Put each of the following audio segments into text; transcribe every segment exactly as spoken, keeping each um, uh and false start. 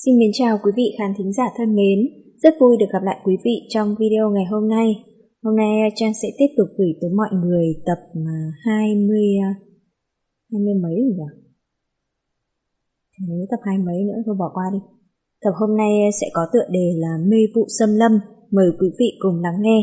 Xin mến chào quý vị khán thính giả thân mến, rất vui được gặp lại quý vị trong video ngày hôm nay. Hôm nay Trang sẽ tiếp tục gửi tới mọi người tập hai mươi, hai mươi mấy rồi nhỉ? Nếu tập hai mấy nữa thôi bỏ qua đi. Tập hôm nay sẽ có tựa đề là Mê vụ xâm lâm, mời quý vị cùng lắng nghe.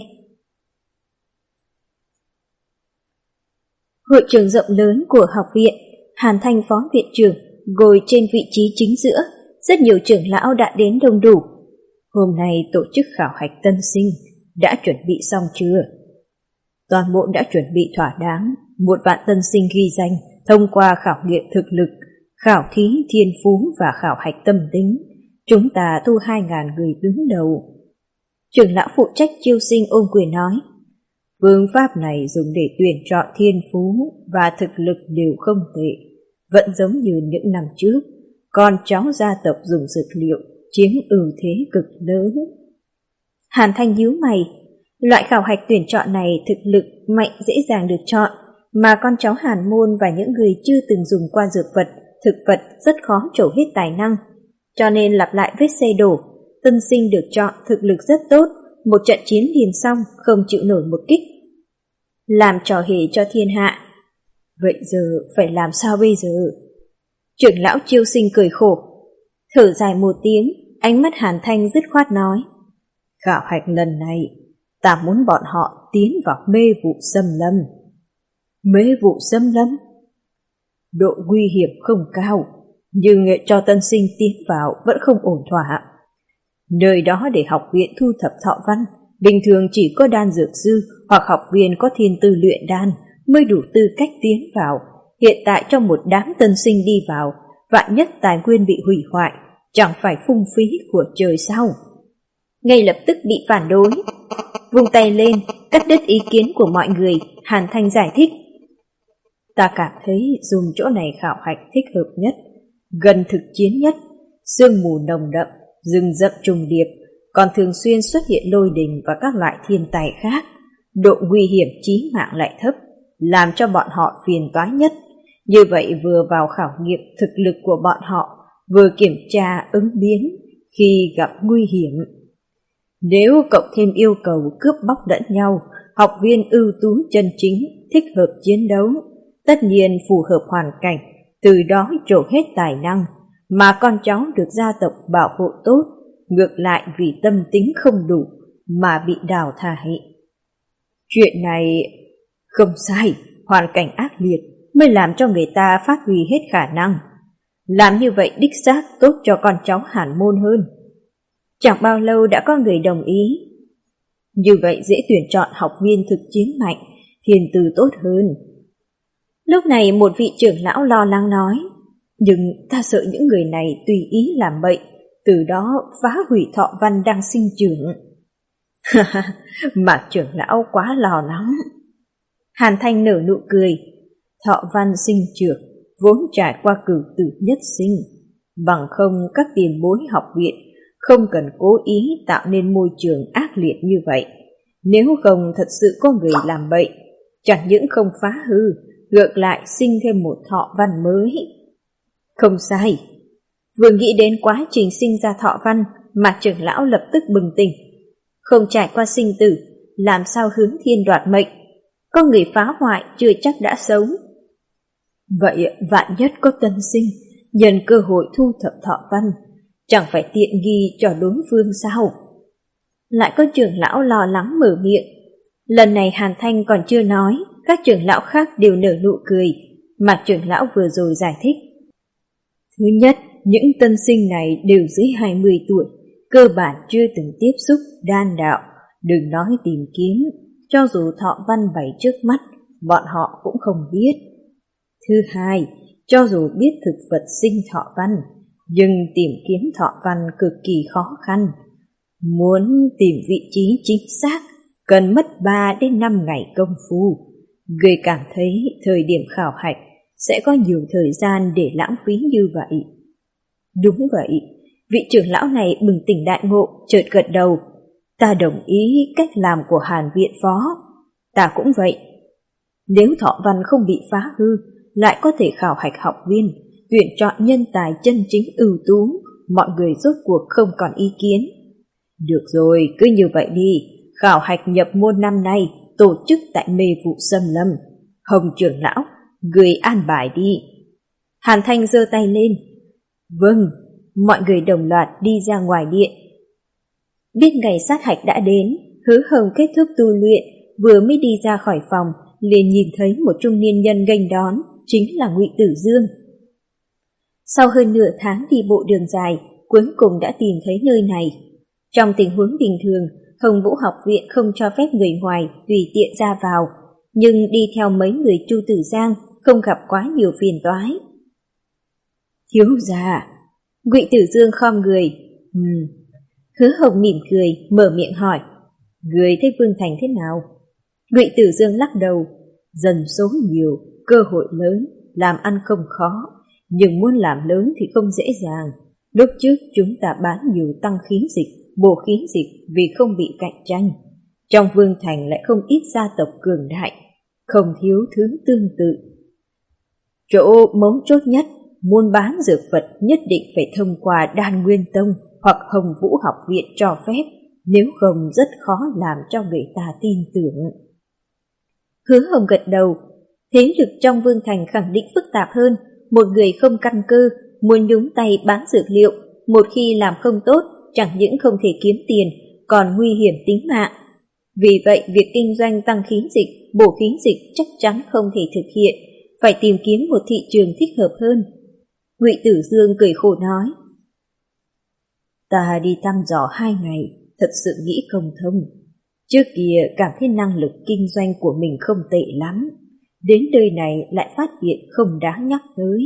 Hội trường rộng lớn của học viện, Hàn Thanh phó viện trưởng ngồi trên vị trí chính giữa. Rất nhiều trưởng lão đã đến đông đủ. Hôm nay tổ chức khảo hạch tân sinh, đã chuẩn bị xong chưa? Toàn bộ đã chuẩn bị thỏa đáng. Một vạn tân sinh ghi danh thông qua khảo nghiệm thực lực, khảo thí thiên phú và khảo hạch tâm tính. Chúng ta thu hai ngàn người đứng đầu. Trưởng lão phụ trách chiêu sinh ôm quyền nói, phương pháp này dùng để tuyển chọn thiên phú và thực lực đều không tệ, vẫn giống như những năm trước. Con cháu gia tộc dùng dược liệu chiếm ưu thế cực lớn. Hàn Thanh nhíu mày, loại khảo hạch tuyển chọn này thực lực mạnh dễ dàng được chọn, mà con cháu Hàn môn và những người chưa từng dùng qua dược vật, thực vật rất khó trổ hết tài năng. Cho nên lặp lại vết xe đổ, tân sinh được chọn thực lực rất tốt, một trận chiến liền xong không chịu nổi một kích. Làm trò hề cho thiên hạ. Vậy giờ phải làm sao bây giờ? Trưởng lão chiêu sinh cười khổ, thở dài một tiếng, ánh mắt Hàn Thanh dứt khoát nói, khảo hạch lần này, ta muốn bọn họ tiến vào mê vụ xâm lâm. Mê vụ xâm lâm? Độ nguy hiểm không cao, nhưng cho tân sinh tiến vào vẫn không ổn thỏa. Nơi đó để học viện thu thập thọ văn, bình thường chỉ có đan dược sư hoặc học viên có thiên tư luyện đan mới đủ tư cách tiến vào. Hiện tại trong một đám tân sinh đi vào, vạn nhất tài nguyên bị hủy hoại, chẳng phải phung phí của trời sao? Ngay lập tức bị phản đối. Vung tay lên, cắt đứt ý kiến của mọi người, Hàn Thanh giải thích. Ta cảm thấy dùng chỗ này khảo hạch thích hợp nhất, gần thực chiến nhất, sương mù nồng đậm, rừng rậm trùng điệp, còn thường xuyên xuất hiện lôi đình và các loại thiên tai khác. Độ nguy hiểm chí mạng lại thấp, làm cho bọn họ phiền toái nhất. Như vậy vừa vào khảo nghiệm thực lực của bọn họ, vừa kiểm tra ứng biến khi gặp nguy hiểm. Nếu cộng thêm yêu cầu cướp bóc lẫn nhau, học viên ưu tú chân chính, thích hợp chiến đấu, tất nhiên phù hợp hoàn cảnh, từ đó trổ hết tài năng, mà con cháu được gia tộc bảo hộ tốt, ngược lại vì tâm tính không đủ mà bị đào thải. Chuyện này không sai, hoàn cảnh ác liệt mới làm cho người ta phát huy hết khả năng. Làm như vậy đích xác tốt cho con cháu Hàn môn hơn. Chẳng bao lâu đã có người đồng ý. Như vậy dễ tuyển chọn học viên thực chiến mạnh, thiên tư tốt hơn. Lúc này một vị trưởng lão lo lắng nói, nhưng ta sợ những người này tùy ý làm bậy, từ đó phá hủy thọ văn đang sinh trưởng. Mà trưởng lão quá lo lắng. Hàn Thanh nở nụ cười, thọ văn sinh trưởng vốn trải qua cửu tử nhất sinh, bằng không các tiền bối học viện không cần cố ý tạo nên môi trường ác liệt như vậy. Nếu không thật sự có người làm bậy, chẳng những không phá hư, ngược lại sinh thêm một thọ văn mới. Không sai. Vừa nghĩ đến quá trình sinh ra thọ văn mà trưởng lão lập tức bừng tỉnh. Không trải qua sinh tử, làm sao hướng thiên đoạt mệnh? Có người phá hoại chưa chắc đã sống. Vậy vạn nhất có tân sinh, nhân cơ hội thu thập thọ văn, chẳng phải tiện nghi cho đối phương sao? Lại có trưởng lão lo lắng mở miệng. Lần này Hàn Thanh còn chưa nói, các trưởng lão khác đều nở nụ cười, mà trưởng lão vừa rồi giải thích. Thứ nhất, những tân sinh này đều dưới hai mươi tuổi, cơ bản chưa từng tiếp xúc đan đạo, đừng nói tìm kiếm, cho dù thọ văn bày trước mắt, bọn họ cũng không biết. Thứ hai, cho dù biết thực vật sinh thọ văn, nhưng tìm kiếm thọ văn cực kỳ khó khăn. Muốn tìm vị trí chính xác, cần mất ba đến năm ngày công phu. Người cảm thấy thời điểm khảo hạch sẽ có nhiều thời gian để lãng phí như vậy. Đúng vậy, vị trưởng lão này bừng tỉnh đại ngộ, chợt gật đầu. Ta đồng ý cách làm của Hàn viện phó. Ta cũng vậy. Nếu thọ văn không bị phá hư, lại có thể khảo hạch học viên, tuyển chọn nhân tài chân chính ưu tú, mọi người rốt cuộc không còn ý kiến. Được rồi, cứ như vậy đi, khảo hạch nhập môn năm nay tổ chức tại Mê Vụ Xâm Lâm. Hồng trưởng lão, người an bài đi. Hàn Thanh giơ tay lên. Vâng, mọi người đồng loạt đi ra ngoài điện. Biết ngày sát hạch đã đến, Hứa Hồng kết thúc tu luyện, vừa mới đi ra khỏi phòng, liền nhìn thấy một trung niên nhân nghênh đón, chính là Ngụy Tử Dương. Sau hơn nửa tháng đi bộ đường dài, cuối cùng đã tìm thấy nơi này. Trong tình huống bình thường, Hồng Vũ học viện không cho phép người ngoài tùy tiện ra vào, nhưng đi theo mấy người Chu Tử Giang không gặp quá nhiều phiền toái. Thiếu gia, Ngụy Tử Dương khom người. Ừm. Hứa Hồng mỉm cười, mở miệng hỏi, người thấy Vương Thành thế nào? Ngụy Tử Dương lắc đầu, dân số nhiều, cơ hội lớn, làm ăn không khó, nhưng muốn làm lớn thì không dễ dàng. Lúc trước chúng ta bán nhiều tăng khí dịch, bổ khí dịch vì không bị cạnh tranh. Trong Vương Thành lại không ít gia tộc cường đại, không thiếu thứ tương tự. Chỗ mấu chốt nhất, muốn bán dược vật nhất định phải thông qua Đan Nguyên Tông hoặc Hồng Vũ học viện cho phép, nếu không rất khó làm cho người ta tin tưởng. Hứa Hồng gật đầu, thế lực trong Vương Thành khẳng định phức tạp hơn, một người không căn cơ, muốn nhúng tay bán dược liệu, một khi làm không tốt, chẳng những không thể kiếm tiền, còn nguy hiểm tính mạng. Vì vậy, việc kinh doanh tăng khí dịch, bổ khí dịch chắc chắn không thể thực hiện, phải tìm kiếm một thị trường thích hợp hơn. Ngụy Tử Dương cười khổ nói, ta đi thăm dò hai ngày, thật sự nghĩ không thông. Trước kia cảm thấy năng lực kinh doanh của mình không tệ lắm, đến nơi này lại phát hiện không đáng nhắc tới.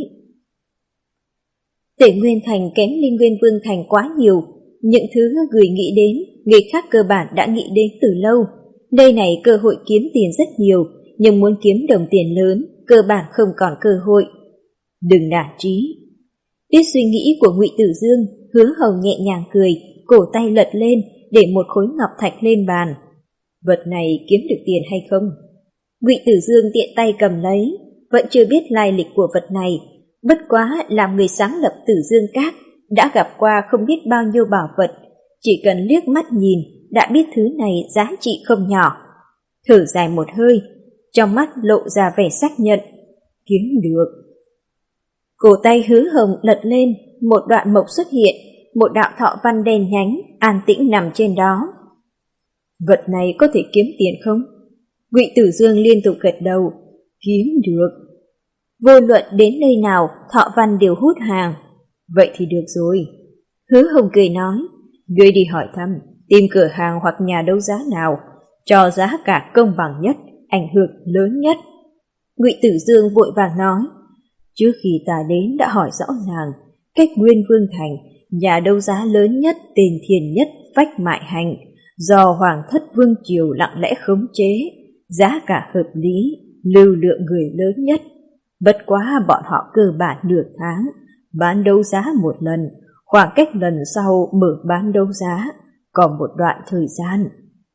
Tể Nguyên Thành kém Linh Nguyên Vương Thành quá nhiều, những thứ người nghĩ đến, người khác cơ bản đã nghĩ đến từ lâu. Nơi này cơ hội kiếm tiền rất nhiều, nhưng muốn kiếm đồng tiền lớn, cơ bản không còn cơ hội. Đừng nản chí. Biết suy nghĩ của Ngụy Tử Dương, Hứa Hồng nhẹ nhàng cười, cổ tay lật lên, để một khối ngọc thạch lên bàn. Vật này kiếm được tiền hay không? Ngụy Tử Dương tiện tay cầm lấy, vẫn chưa biết lai lịch của vật này, bất quá làm người sáng lập Tử Dương Các, đã gặp qua không biết bao nhiêu bảo vật, chỉ cần liếc mắt nhìn đã biết thứ này giá trị không nhỏ. Thở dài một hơi, trong mắt lộ ra vẻ xác nhận, kiếm được. Cổ tay Hứa Hồng lật lên, một đoạn mộc xuất hiện, một đạo thọ văn đen nhánh, an tĩnh nằm trên đó. Vật này có thể kiếm tiền không? Ngụy Tử Dương liên tục gật đầu, kiếm được. Vô luận đến nơi nào, thọ văn đều hút hàng. Vậy thì được rồi. Hứa Hồng cười nói, ngươi đi hỏi thăm, tìm cửa hàng hoặc nhà đấu giá nào, cho giá cả công bằng nhất, ảnh hưởng lớn nhất. Ngụy Tử Dương vội vàng nói, trước khi ta đến đã hỏi rõ ràng, cách Nguyên Vương Thành, nhà đấu giá lớn nhất, tên thiền nhất, Phách Mại Hành, do Hoàng thất Vương Triều lặng lẽ khống chế, giá cả hợp lý, lưu lượng người lớn nhất. Bất quá bọn họ cơ bản nửa tháng, bán đấu giá một lần, khoảng cách lần sau mở bán đấu giá, còn một đoạn thời gian.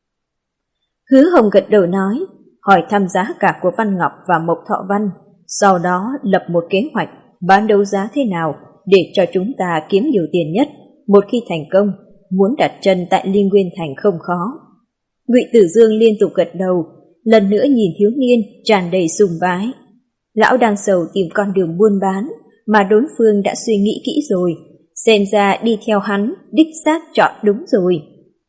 Hứa Hồng gật đầu nói, hỏi thăm giá cả của Văn Ngọc và Mộc Thọ Văn, sau đó lập một kế hoạch bán đấu giá thế nào để cho chúng ta kiếm nhiều tiền nhất. Một khi thành công, muốn đặt chân tại Linh Nguyên Thành không khó. Ngụy Tử Dương liên tục gật đầu, lần nữa nhìn thiếu niên tràn đầy sùng bái. Lão đang sầu tìm con đường buôn bán, mà đối phương đã suy nghĩ kỹ rồi, xem ra đi theo hắn đích xác chọn đúng rồi.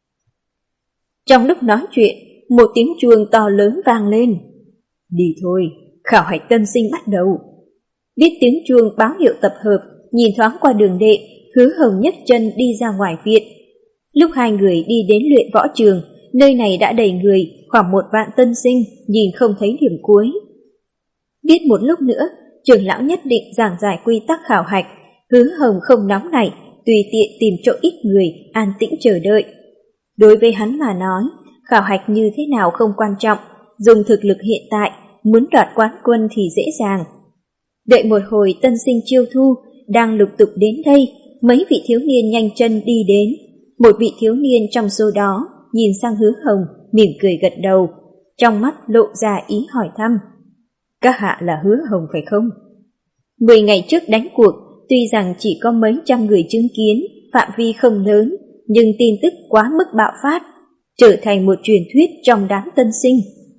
Trong lúc nói chuyện, một tiếng chuông to lớn vang lên. Đi thôi, khảo hạch tân sinh bắt đầu. Biết tiếng chuông báo hiệu tập hợp, nhìn thoáng qua đường đệ, Hứa Hồng nhấc chân đi ra ngoài viện. Lúc hai người đi đến luyện võ trường, nơi này đã đầy người, khoảng một vạn tân sinh, nhìn không thấy điểm cuối. Biết một lúc nữa, trưởng lão nhất định giảng giải quy tắc khảo hạch, Hứa Hồng không nóng nảy, tùy tiện tìm chỗ ít người, an tĩnh chờ đợi. Đối với hắn mà nói, khảo hạch như thế nào không quan trọng, dùng thực lực hiện tại, muốn đoạt quán quân thì dễ dàng. Đợi một hồi tân sinh chiêu thu, đang lục tục đến đây, mấy vị thiếu niên nhanh chân đi đến. Một vị thiếu niên trong số đó, nhìn sang Hứa Hồng, mỉm cười gật đầu, trong mắt lộ ra ý hỏi thăm. Các hạ là Hứa Hồng phải không? Mười ngày trước đánh cuộc, tuy rằng chỉ có mấy trăm người chứng kiến, phạm vi không lớn, nhưng tin tức quá mức bạo phát, trở thành một truyền thuyết trong đám tân sinh.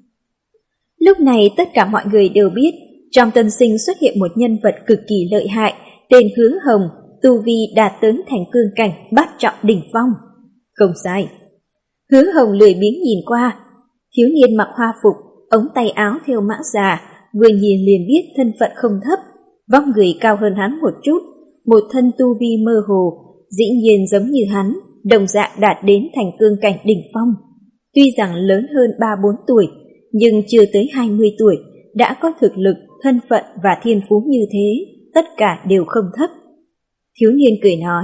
Lúc này tất cả mọi người đều biết, trong tân sinh xuất hiện một nhân vật cực kỳ lợi hại, tên Hứa Hồng, tu vi đạt tới thành cương cảnh bát trọng đỉnh phong. Không sai. Hứa Hồng lười biếng nhìn qua, thiếu niên mặc hoa phục, ống tay áo thêu mã già, vừa nhìn liền biết thân phận không thấp, vóc người cao hơn hắn một chút, một thân tu vi mơ hồ, dĩ nhiên giống như hắn, đồng dạng đạt đến thành cương cảnh đỉnh phong. Tuy rằng lớn hơn ba bốn tuổi, nhưng chưa tới hai mươi tuổi, đã có thực lực, thân phận và thiên phú như thế, tất cả đều không thấp. Thiếu niên cười nói,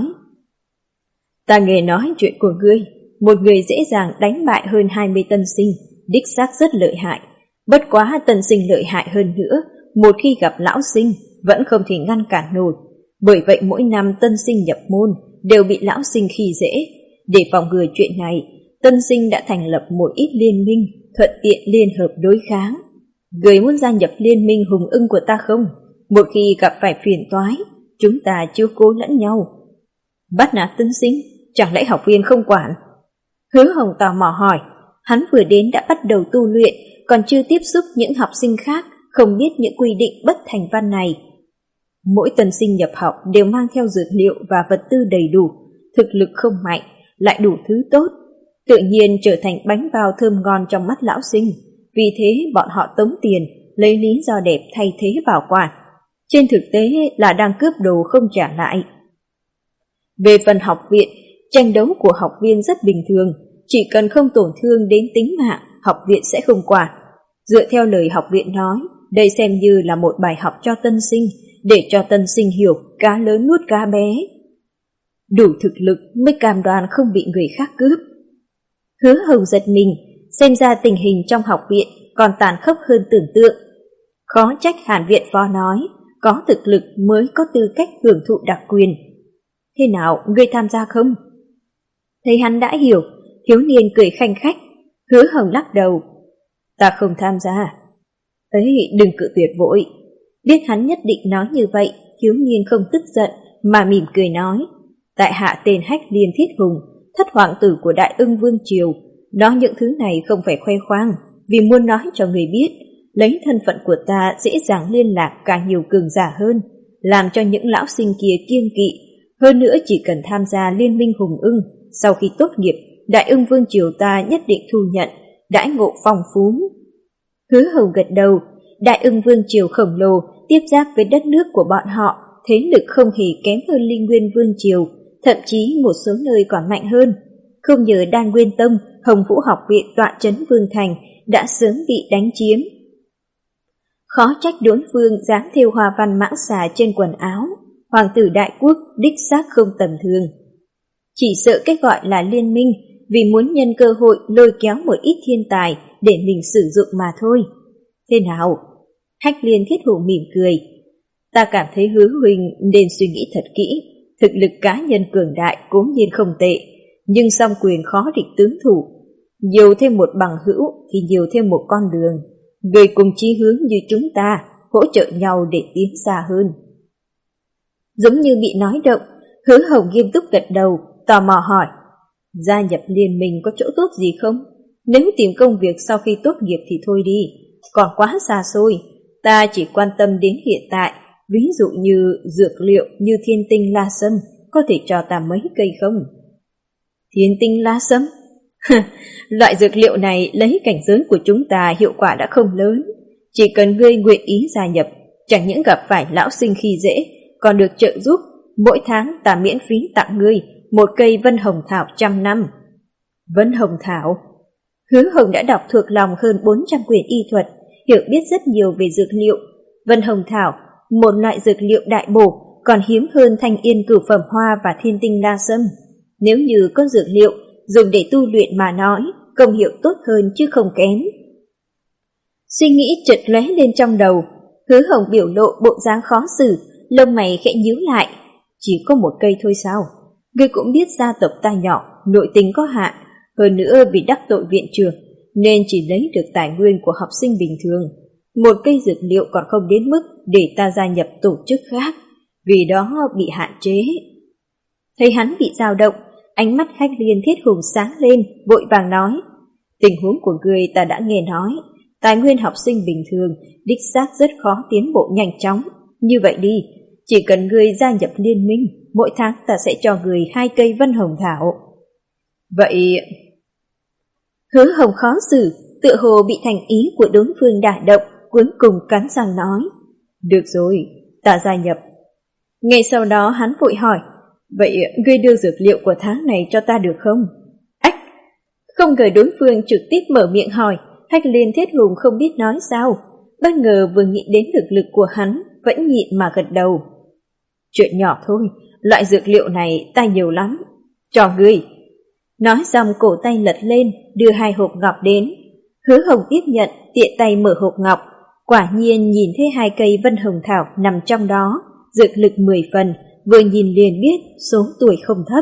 ta nghe nói chuyện của ngươi, một người dễ dàng đánh bại hơn hai mươi tân sinh, đích xác rất lợi hại. Bất quá tân sinh lợi hại hơn nữa, một khi gặp lão sinh, vẫn không thể ngăn cản nổi. Bởi vậy mỗi năm tân sinh nhập môn, đều bị lão sinh khi dễ. Để phòng ngừa chuyện này, tân sinh đã thành lập một ít liên minh, thuận tiện liên hợp đối kháng. Người muốn gia nhập liên minh hùng ưng của ta không? Một khi gặp phải phiền toái, chúng ta chiếu cố lẫn nhau. Bắt nạt tân sinh, chẳng lẽ học viên không quản? Hứa Hồng tò mò hỏi, hắn vừa đến đã bắt đầu tu luyện, còn chưa tiếp xúc những học sinh khác, không biết những quy định bất thành văn này. Mỗi tân sinh nhập học đều mang theo dược liệu và vật tư đầy đủ, thực lực không mạnh, lại đủ thứ tốt, tự nhiên trở thành bánh bao thơm ngon trong mắt lão sinh. Vì thế bọn họ tống tiền, lấy lý do đẹp thay thế bảo quản. Trên thực tế là đang cướp đồ không trả lại. Về phần học viện, tranh đấu của học viên rất bình thường, chỉ cần không tổn thương đến tính mạng, học viện sẽ không quản. Dựa theo lời học viện nói, đây xem như là một bài học cho tân sinh, để cho tân sinh hiểu cá lớn nuốt cá bé. Đủ thực lực mới cam đoan không bị người khác cướp. Hứa Hồng giật mình, xem ra tình hình trong học viện còn tàn khốc hơn tưởng tượng. Khó trách Hàn viện phó nói, có thực lực mới có tư cách hưởng thụ đặc quyền. Thế nào, ngươi tham gia không? Thấy hắn đã hiểu, thiếu niên cười khanh khách. Hứa Hồng lắc đầu, ta không tham gia. Ấy, đừng cự tuyệt vội. Biết hắn nhất định nói như vậy, thiếu niên không tức giận mà mỉm cười nói, tại hạ tên Hách Liên Thiết Hùng, thất hoàng tử của Đại Ưng Vương Triều. Nói những thứ này không phải khoe khoang, vì muốn nói cho người biết, lấy thân phận của ta dễ dàng liên lạc càng nhiều cường giả hơn, làm cho những lão sinh kia kiêng kỵ. Hơn nữa chỉ cần tham gia liên minh hùng ưng, sau khi tốt nghiệp, Đại Ưng Vương Triều ta nhất định thu nhận, đãi ngộ phong phú. Hứa Hồng gật đầu, Đại Ưng Vương Triều khổng lồ tiếp giáp với đất nước của bọn họ, thế lực không hề kém hơn Linh Nguyên Vương Triều, thậm chí một số nơi còn mạnh hơn. Không nhờ Đan Nguyên Tông, Hồng Vũ học viện tọa trấn Vương Thành đã sớm bị đánh chiếm. Khó trách đối phương dám thêu hoa văn mãng xà trên quần áo, hoàng tử đại quốc đích xác không tầm thường. Chỉ sợ cái gọi là liên minh vì muốn nhân cơ hội lôi kéo một ít thiên tài để mình sử dụng mà thôi. Thế nào? Hách Liên Thiết Hùng mỉm cười. Ta cảm thấy Hứa huynh nên suy nghĩ thật kỹ, thực lực cá nhân cường đại cố nhiên không tệ, nhưng song quyền khó địch tướng thủ. Nhiều thêm một bằng hữu thì nhiều thêm một con đường. Người cùng chí hướng như chúng ta, hỗ trợ nhau để tiến xa hơn. Giống như bị nói động, Hứa Hồng nghiêm túc gật đầu, tò mò hỏi, gia nhập liên minh có chỗ tốt gì không? Nếu tìm công việc sau khi tốt nghiệp thì thôi đi, còn quá xa xôi. Ta chỉ quan tâm đến hiện tại, ví dụ như dược liệu như thiên tinh la sâm, có thể cho ta mấy cây không? Thiên tinh la sâm? Loại dược liệu này lấy cảnh giới của chúng ta hiệu quả đã không lớn. Chỉ cần ngươi nguyện ý gia nhập, chẳng những gặp phải lão sinh khi dễ, còn được trợ giúp. Mỗi tháng ta miễn phí tặng ngươi một cây vân hồng thảo trăm năm. Vân hồng thảo? Hứa Hồng đã đọc thuộc lòng hơn bốn trăm quyển y thuật, hiểu biết rất nhiều về dược liệu. Vân hồng thảo, một loại dược liệu đại bổ, còn hiếm hơn thanh yên cửu phẩm hoa và thiên tinh la sâm. Nếu như có dược liệu dùng để tu luyện mà nói, công hiệu tốt hơn chứ không kém. Suy nghĩ chợt lóe lên trong đầu, Hứa Hồng biểu lộ bộ dáng khó xử, lông mày khẽ nhíu lại. Chỉ có một cây thôi sao? Ngươi cũng biết gia tộc ta nhỏ, nội tình có hạn, hơn nữa vì đắc tội viện trưởng nên chỉ lấy được tài nguyên của học sinh bình thường. Một cây dược liệu còn không đến mức để ta gia nhập tổ chức khác, vì đó bị hạn chế. Thấy hắn bị dao động, ánh mắt Hách Liên Thiết Hùng sáng lên, vội vàng nói: tình huống của người ta đã nghe nói, tài nguyên học sinh bình thường đích xác rất khó tiến bộ nhanh chóng. Như vậy đi, chỉ cần người gia nhập liên minh, mỗi tháng ta sẽ cho người hai cây vân hồng thảo. Vậy... Hứa Hồng khó xử, tựa hồ bị thành ý của đối phương đả động, cuối cùng cắn răng nói: được rồi, ta gia nhập. Ngay sau đó hắn vội hỏi: vậy ngươi đưa dược liệu của tháng này cho ta được không? Ách! Không ngờ đối phương trực tiếp mở miệng hỏi, Hách Liên Thiết Hùng không biết nói sao, bất ngờ vừa nghĩ đến thực lực của hắn, vẫn nhịn mà gật đầu. Chuyện nhỏ thôi, loại dược liệu này ta nhiều lắm, cho ngươi. Nói xong cổ tay lật lên, đưa hai hộp ngọc đến. Hứa Hồng tiếp nhận, tiện tay mở hộp ngọc, quả nhiên nhìn thấy hai cây vân hồng thảo nằm trong đó, dược lực mười phần, vừa nhìn liền biết số tuổi không thấp.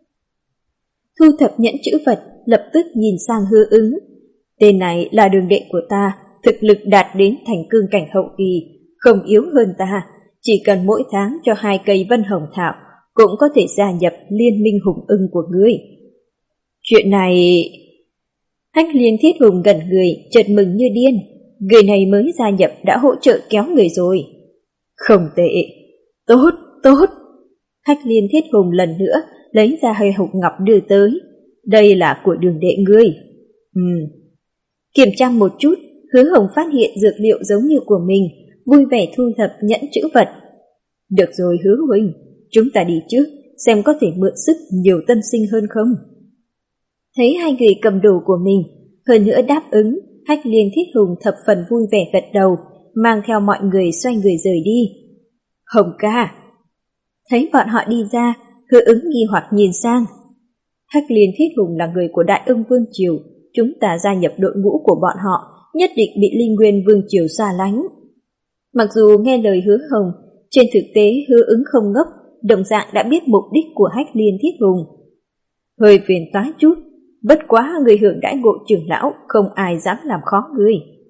Thu thập nhẫn chữ vật, lập tức nhìn sang Hứa Ứng. Tên này là đường đệ của ta, thực lực đạt đến thành cương cảnh hậu kỳ, không yếu hơn ta, chỉ cần mỗi tháng cho hai cây vân hồng thảo, cũng có thể gia nhập liên minh hùng ưng của ngươi. Chuyện này... Hách Liên Thiết Hùng gần người, chợt mừng như điên. Người này mới gia nhập đã hỗ trợ kéo người rồi. Không tệ. Tốt, tốt. Hách Liên Thiết Hùng lần nữa lấy ra hai hộp ngọc đưa tới. Đây là của đường đệ ngươi. Ừm. Kiểm tra một chút, Hứa Hồng phát hiện dược liệu giống như của mình, vui vẻ thu thập nhẫn chữ vật. Được rồi Hứa huynh, chúng ta đi trước, xem có thể mượn sức nhiều tân sinh hơn không. Thấy hai người cầm đồ của mình, hơn nữa đáp ứng, Hách Liên Thiết Hùng thập phần vui vẻ gật đầu, mang theo mọi người xoay người rời đi. Hồng ca! Thấy bọn họ đi ra, Hứa Ứng nghi hoặc nhìn sang. Hách Liên Thiết Hùng là người của Đại Ưng Vương Triều, chúng ta gia nhập đội ngũ của bọn họ, nhất định bị Linh Nguyên Vương Triều xa lánh. Mặc dù nghe lời Hứa Hồng, trên thực tế Hứa Ứng không ngốc, đồng dạng đã biết mục đích của Hách Liên Thiết Hùng. Hơi phiền toái chút, bất quá người hưởng đãi ngộ trưởng lão, không ai dám làm khó người.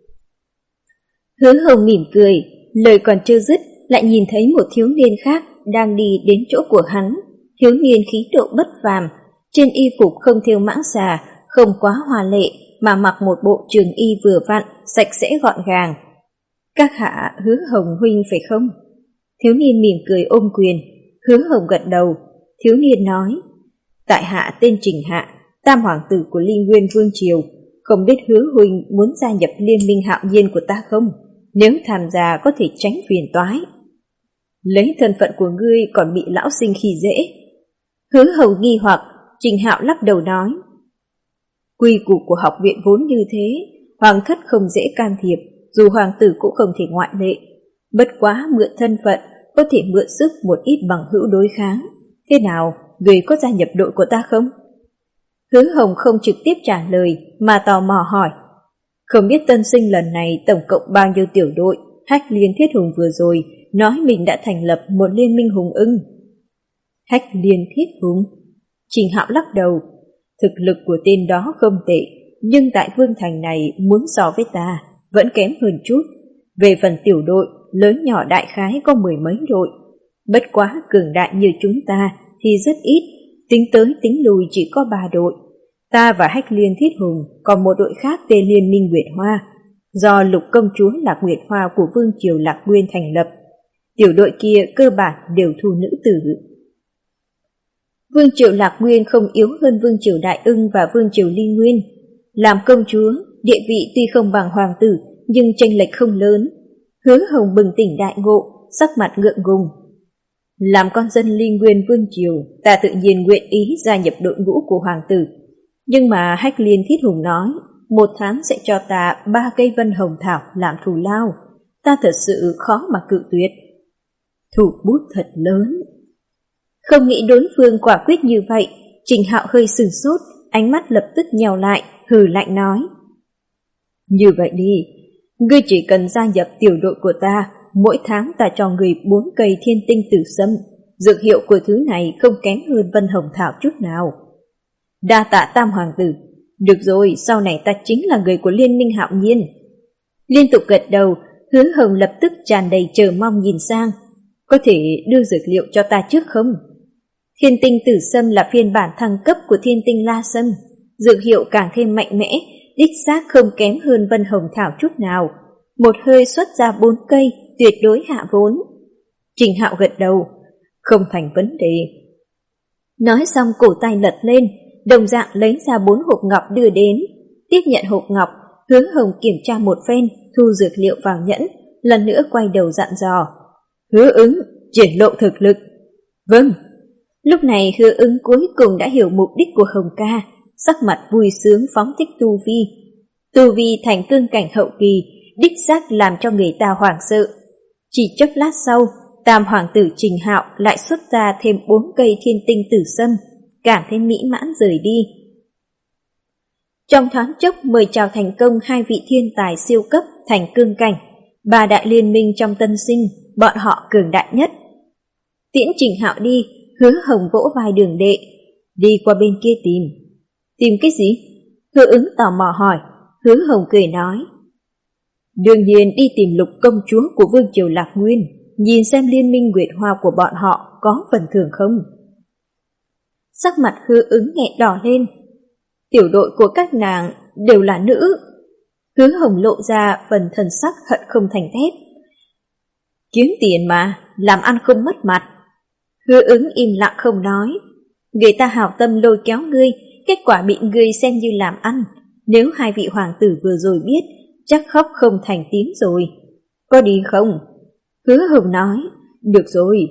Hứa Hồng mỉm cười, lời còn chưa dứt, lại nhìn thấy một thiếu niên khác đang đi đến chỗ của hắn. Thiếu niên khí độ bất phàm, trên y phục không thêu mãng xà, không quá hoa lệ, mà mặc một bộ trường y vừa vặn, sạch sẽ gọn gàng. Các hạ Hứa Hồng huynh phải không? Thiếu niên mỉm cười ôm quyền. Hứa Hồng gật đầu. Thiếu niên nói: tại hạ tên Trình Hạ, tam hoàng tử của Linh Nguyên Vương Triều, không biết Hứa huynh muốn gia nhập liên minh Hạo Nhiên của ta không? Nếu tham gia có thể tránh phiền toái. Lấy thân phận của ngươi còn bị lão sinh khi dễ. Hứa Hồng nghi hoặc. Trình Hạo lắc đầu nói: quy củ của học viện vốn như thế, hoàng thất không dễ can thiệp, dù hoàng tử cũng không thể ngoại lệ. Bất quá mượn thân phận, có thể mượn sức một ít bằng hữu đối kháng. Thế nào, người có gia nhập đội của ta không? Hứa Hồng không trực tiếp trả lời, mà tò mò hỏi: không biết tân sinh lần này tổng cộng bao nhiêu tiểu đội? Hách Liên Thiết Hùng vừa rồi nói mình đã thành lập một liên minh hùng ưng. Hách Liên Thiết Hùng? Trình Hạo lắc đầu. Thực lực của tên đó không tệ, nhưng tại Vương Thành này muốn so với ta vẫn kém hơn chút. Về phần tiểu đội, lớn nhỏ đại khái có mười mấy đội. Bất quá cường đại như chúng ta thì rất ít, tính tới tính lùi chỉ có ba đội. Ta và Hách Liên Thiết Hùng còn một đội khác tên Liên minh Nguyệt Hoa, do Lục Công Chúa Lạc Nguyệt Hoa của Vương Triều Lạc Nguyên thành lập. Tiểu đội kia cơ bản đều thu nữ tử. Vương Triều Lạc Nguyên không yếu hơn Vương Triều Đại Ưng và Vương Triều Ly Nguyên. Làm công chúa, địa vị tuy không bằng hoàng tử, nhưng chênh lệch không lớn. Hứa Hồng bừng tỉnh đại ngộ, sắc mặt ngượng ngùng. Làm con dân Ly Nguyên Vương Triều, ta tự nhiên nguyện ý gia nhập đội ngũ của hoàng tử. Nhưng mà Hách Liên Thiết Hùng nói, một tháng sẽ cho ta ba cây vân hồng thảo làm thù lao. Ta thật sự khó mà cự tuyệt. Thủ bút thật lớn. Không nghĩ đối phương quả quyết như vậy, Trình Hạo hơi sửng sốt, ánh mắt lập tức nhèo lại, hừ lạnh nói: như vậy đi, ngươi chỉ cần gia nhập tiểu đội của ta, mỗi tháng ta cho ngươi bốn cây thiên tinh tử sâm, dược hiệu của thứ này không kém hơn vân hồng thảo chút nào. Đa tạ tam hoàng tử, được rồi, sau này ta chính là người của liên minh Hạo Nhiên. Liên tục gật đầu, Hứa Hồng lập tức tràn đầy chờ mong nhìn sang: có thể đưa dược liệu cho ta trước không? Thiên tinh tử sâm là phiên bản thăng cấp của thiên tinh la sâm, dược hiệu càng thêm mạnh mẽ, đích xác không kém hơn vân hồng thảo chút nào. Một hơi xuất ra bốn cây, tuyệt đối hạ vốn. Trình Hạo gật đầu, không thành vấn đề. Nói xong cổ tay lật lên, đồng dạng lấy ra bốn hộp ngọc đưa đến. Tiếp nhận hộp ngọc, Hứa Hồng kiểm tra một phen, thu dược liệu vào nhẫn, lần nữa quay đầu dặn dò. Hứa Ứng, triển lộ thực lực. Vâng. Lúc này Hứa Ứng cuối cùng đã hiểu mục đích của Hồng ca, sắc mặt vui sướng phóng thích tu vi. Tu vi thành cương cảnh hậu kỳ, đích xác làm cho người ta hoảng sợ. Chỉ chốc lát sau, Tam hoàng tử Trình Hạo lại xuất ra thêm bốn cây thiên tinh tử sâm, cảm thấy mỹ mãn rời đi. Trong thoáng chốc mời chào thành công hai vị thiên tài siêu cấp thành cương cảnh, ba đại liên minh trong tân sinh, bọn họ cường đại nhất. Tiễn Trình Hạo đi, Hứa Hồng vỗ vai Đường Đệ, đi qua bên kia tìm. Tìm cái gì? Hứa Ứng tò mò hỏi. Hứa Hồng cười nói, đương nhiên đi tìm Lục công chúa của vương triều Lạc Nguyên, nhìn xem liên minh Nguyệt Hoa của bọn họ có phần thưởng không. Sắc mặt Hứa Ứng nhẹ đỏ lên. Tiểu đội của các nàng đều là nữ. Hứa Hồng lộ ra phần thần sắc hận không thành thép. Kiếm tiền mà, làm ăn không mất mặt. Hứa Ứng im lặng không nói. Người ta hảo tâm lôi kéo ngươi, kết quả bị ngươi xem như làm ăn. Nếu hai vị hoàng tử vừa rồi biết, chắc khóc không thành tiếng rồi. Có đi không? Hứa Hồng nói, được rồi.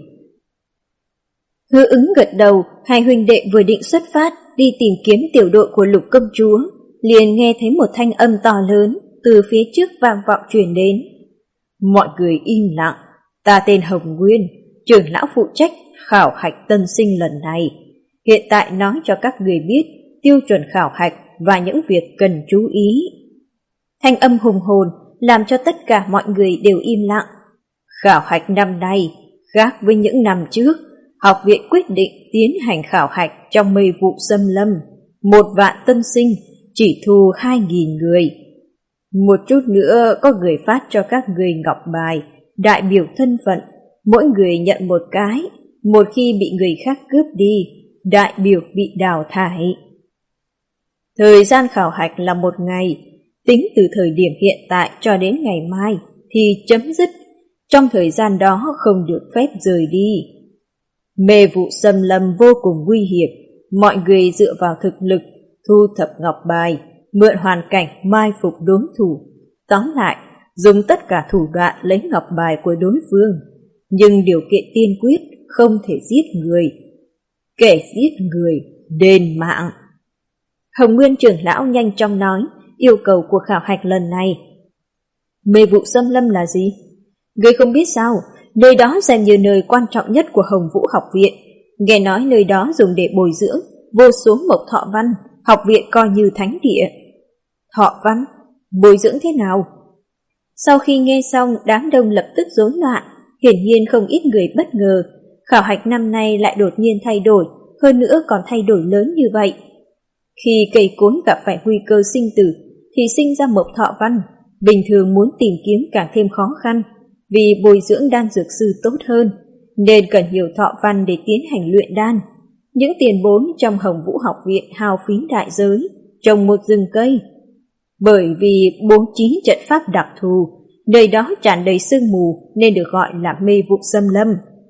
Hứa Ứng gật đầu, hai huynh đệ vừa định xuất phát đi tìm kiếm tiểu đội của Lục công chúa, liền nghe thấy một thanh âm to lớn từ phía trước vang vọng truyền đến. Mọi người im lặng, ta tên Hồng Nguyên, trưởng lão phụ trách khảo hạch tân sinh lần này. Hiện tại nói cho các người biết tiêu chuẩn khảo hạch và những việc cần chú ý. Thanh âm hùng hồn làm cho tất cả mọi người đều im lặng. Khảo hạch năm nay khác với những năm trước, học viện quyết định tiến hành khảo hạch trong mây vụ xâm lâm. Một vạn tân sinh chỉ thu hai nghìn người. Một chút nữa có người phát cho các người ngọc bài, đại biểu thân phận, mỗi người nhận một cái. Một khi bị người khác cướp đi, đại biểu bị đào thải. Thời gian khảo hạch là một ngày, tính từ thời điểm hiện tại cho đến ngày mai thì chấm dứt. Trong thời gian đó không được phép rời đi. Mê vụ xâm lâm vô cùng nguy hiểm, mọi người dựa vào thực lực thu thập ngọc bài, mượn hoàn cảnh mai phục đối thủ. Tóm lại, dùng tất cả thủ đoạn lấy ngọc bài của đối phương, nhưng điều kiện tiên quyết không thể giết người. Kẻ giết người đền mạng. Hồng Nguyên trưởng lão nhanh chóng nói yêu cầu của khảo hạch lần này. Mê vụ xâm lâm là gì? Ngươi không biết sao? Nơi đó xem như nơi quan trọng nhất của Hồng Vũ học viện. Nghe nói nơi đó dùng để bồi dưỡng vô số mộc thọ văn, học viện coi như thánh địa. Thọ văn? Bồi dưỡng thế nào? Sau khi nghe xong, đám đông lập tức rối loạn. Hiển nhiên không ít người bất ngờ, khảo hạch năm nay lại đột nhiên thay đổi, hơn nữa còn thay đổi lớn như vậy. Khi cây cối gặp phải nguy cơ sinh tử, thì sinh ra mộc thọ văn, bình thường muốn tìm kiếm càng thêm khó khăn, vì bồi dưỡng đan dược sư tốt hơn, nên cần nhiều thọ văn để tiến hành luyện đan. Những tiền vốn trong Hồng Vũ học viện hao phí đại giới, trồng một rừng cây. Bởi vì bố trí trận pháp đặc thù, nơi đó tràn đầy sương mù nên được gọi là mê vụ xâm lâm.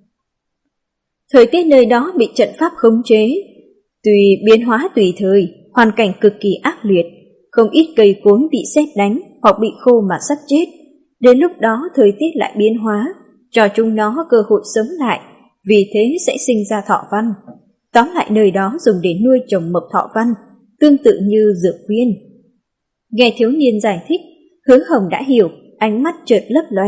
Thời tiết nơi đó bị trận pháp khống chế, tùy biến hóa tùy thời, hoàn cảnh cực kỳ ác liệt, không ít cây cối bị sét đánh hoặc bị khô mà sắp chết. Đến lúc đó thời tiết lại biến hóa, cho chúng nó cơ hội sống lại, vì thế sẽ sinh ra thọ văn. Tóm lại nơi đó dùng để nuôi trồng mộc thọ văn, tương tự như dược viên. Nghe thiếu niên giải thích, Hứa Hồng đã hiểu, ánh mắt chợt lấp lóe.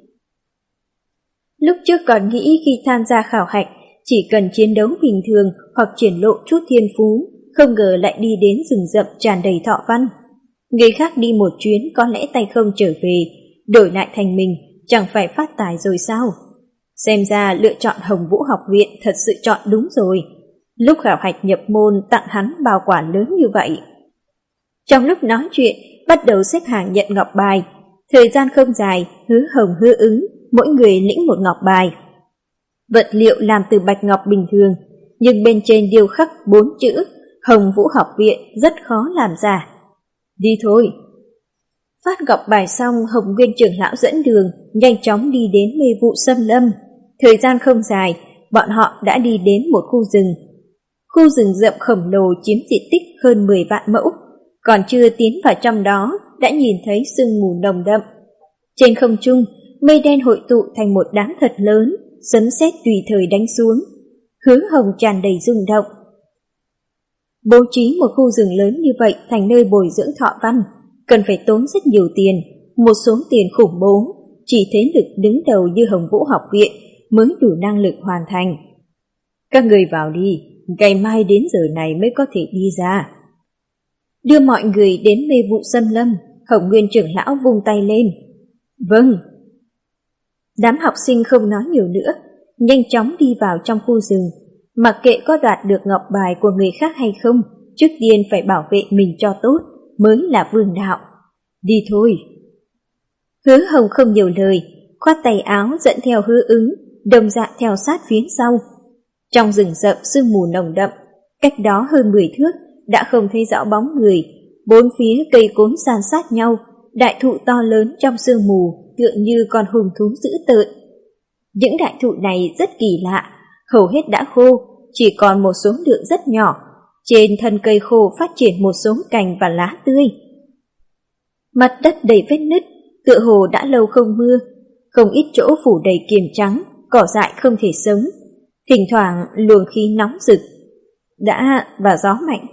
Lúc trước còn nghĩ khi tham gia khảo hạch, chỉ cần chiến đấu bình thường hoặc triển lộ chút thiên phú, không ngờ lại đi đến rừng rậm tràn đầy thọ văn. Người khác đi một chuyến có lẽ tay không trở về, đổi lại thành mình, chẳng phải phát tài rồi sao? Xem ra lựa chọn Hồng Vũ học viện thật sự chọn đúng rồi. Lúc khảo hạch nhập môn tặng hắn bao quả lớn như vậy. Trong lúc nói chuyện, bắt đầu xếp hàng nhận ngọc bài. Thời gian không dài, Hứa Hồng Hứa Ứng, mỗi người lĩnh một ngọc bài. Vật liệu làm từ bạch ngọc bình thường, nhưng bên trên điêu khắc bốn chữ Hồng Vũ học viện rất khó làm giả. Đi thôi. Phát ngọc bài xong, Hồng Nguyên trưởng lão dẫn đường, nhanh chóng đi đến mê vụ xâm lâm. Thời gian không dài, bọn họ đã đi đến một khu rừng. Khu rừng rậm khổng lồ chiếm diện tích hơn mười vạn mẫu, còn chưa tiến vào trong đó đã nhìn thấy sương mù nồng đậm. Trên không trung, mây đen hội tụ thành một đám thật lớn, sấm sét tùy thời đánh xuống. Hứa Hồng tràn đầy rung động. Bố trí một khu rừng lớn như vậy thành nơi bồi dưỡng thọ văn, cần phải tốn rất nhiều tiền, một số tiền khủng bố, chỉ thế lực đứng đầu như Hồng Vũ học viện mới đủ năng lực hoàn thành. Các người vào đi, ngày mai đến giờ này mới có thể đi ra. Đưa mọi người đến mê vụ xâm lâm, Hồng Nguyên trưởng lão vung tay lên. Vâng. Đám học sinh không nói nhiều nữa, nhanh chóng đi vào trong khu rừng. Mặc kệ có đoạt được ngọc bài của người khác hay không, trước tiên phải bảo vệ mình cho tốt mới là vương đạo. Đi thôi. Hứa Hồng không nhiều lời, khoát tay áo dẫn theo Hứa Ứng, đồng dạng theo sát phía sau. Trong rừng rậm sương mù nồng đậm, cách đó hơn mười thước đã không thấy rõ bóng người, bốn phía cây cối san sát nhau, đại thụ to lớn trong sương mù tựa như con hung thú dữ tợn. Những đại thụ này rất kỳ lạ, hầu hết đã khô, chỉ còn một số lượng rất nhỏ. Trên thân cây khô phát triển một số cành và lá tươi. Mặt đất đầy vết nứt, tựa hồ đã lâu không mưa, không ít chỗ phủ đầy kiềm trắng, cỏ dại không thể sống. Thỉnh thoảng luồng khí nóng rực đã và gió mạnh.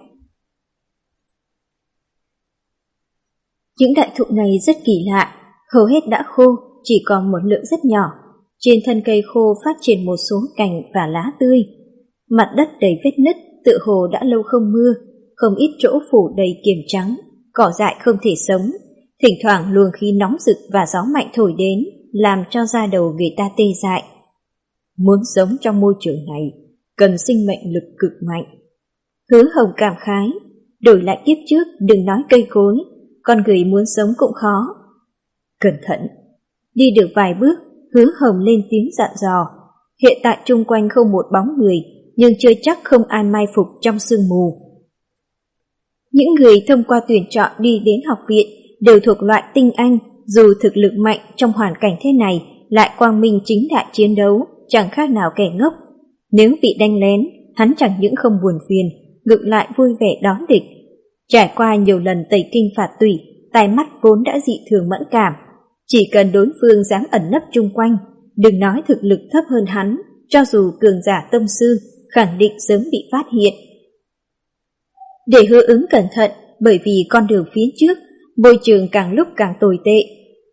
Những đại thụ này rất kỳ lạ, hầu hết đã khô, chỉ còn một lượng rất nhỏ. Trên thân cây khô phát triển một số cành và lá tươi. Mặt đất đầy vết nứt, tựa hồ đã lâu không mưa, không ít chỗ phủ đầy kiềm trắng, cỏ dại không thể sống. Thỉnh thoảng luồng khí nóng rực và gió mạnh thổi đến, làm cho da đầu người ta tê dại. Muốn sống trong môi trường này, cần sinh mệnh lực cực mạnh. Hứa Hồng cảm khái, đổi lại kiếp trước đừng nói cây cối, con người muốn sống cũng khó. Cẩn thận. Đi được vài bước, Hứa Hồng lên tiếng dặn dò. Hiện tại chung quanh không một bóng người, nhưng chưa chắc không ai mai phục trong sương mù. Những người thông qua tuyển chọn đi đến học viện đều thuộc loại tinh anh, dù thực lực mạnh trong hoàn cảnh thế này lại quang minh chính đại chiến đấu, chẳng khác nào kẻ ngốc. Nếu bị đánh lén, hắn chẳng những không buồn phiền, ngược lại vui vẻ đón địch. Trải qua nhiều lần tẩy kinh phạt tủy, tai mắt vốn đã dị thường mẫn cảm. Chỉ cần đối phương dám ẩn nấp chung quanh, đừng nói thực lực thấp hơn hắn, cho dù cường giả tông sư, khẳng định sớm bị phát hiện. Để Hứa Ứng cẩn thận, bởi vì con đường phía trước, môi trường càng lúc càng tồi tệ.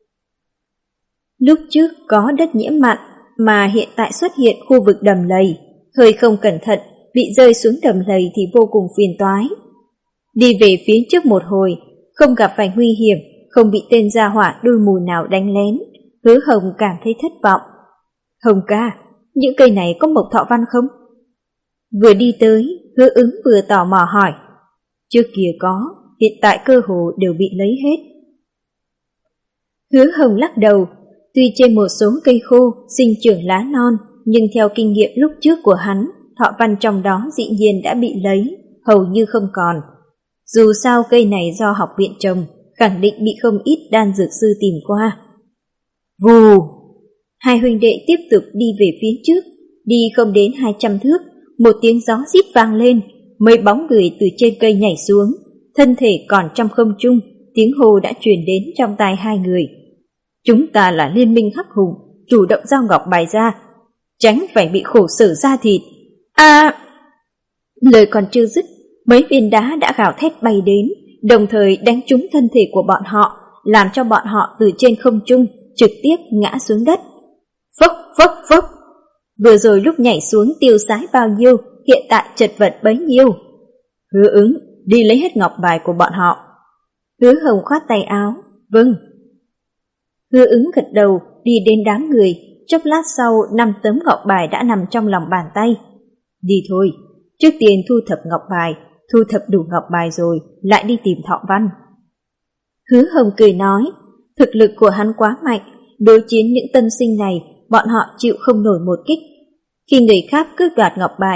Lúc trước có đất nhiễm mặn, mà hiện tại xuất hiện khu vực đầm lầy, hơi không cẩn thận, bị rơi xuống đầm lầy thì vô cùng phiền toái. Đi về phía trước một hồi, không gặp phải nguy hiểm, không bị tên gia hỏa đuôi mù nào đánh lén, Hứa Hồng cảm thấy thất vọng. Hồng ca, những cây này có mộc thọ văn không? Vừa đi tới, Hứa Ứng vừa tò mò hỏi. Trước kia có, hiện tại cơ hồ đều bị lấy hết. Hứa Hồng lắc đầu, tuy trên một số cây khô sinh trưởng lá non, nhưng theo kinh nghiệm lúc trước của hắn, thọ văn trong đó dĩ nhiên đã bị lấy, hầu như không còn. Dù sao cây này do học viện trồng, khẳng định bị không ít đan dược sư tìm qua. Vù! Hai huynh đệ tiếp tục đi về phía trước, đi không đến hai trăm thước, một tiếng gió rít vang lên, mấy bóng người từ trên cây nhảy xuống, thân thể còn trong không trung, tiếng hô đã truyền đến trong tai hai người. Chúng ta là liên minh hắc hùng, chủ động giao ngọc bài ra, tránh phải bị khổ sở da thịt. À! Lời còn chưa dứt, mấy viên đá đã gào thét bay đến, đồng thời đánh trúng thân thể của bọn họ, làm cho bọn họ từ trên không trung trực tiếp ngã xuống đất. Phốc phốc phốc! Vừa rồi lúc nhảy xuống tiêu sái bao nhiêu, hiện tại chật vật bấy nhiêu. Hứa Ứng, đi lấy hết ngọc bài của bọn họ. Hứa Hồng khoát tay áo. Vâng. Hứa Ứng gật đầu, đi đến đám người, chốc lát sau năm tấm ngọc bài đã nằm trong lòng bàn tay. Đi thôi, trước tiên thu thập ngọc bài, thu thập đủ ngọc bài rồi, lại đi tìm thọ văn. Hứa Hồng cười nói, thực lực của hắn quá mạnh, đối chiến những tân sinh này, bọn họ chịu không nổi một kích. Khi người khác cướp đoạt ngọc bài,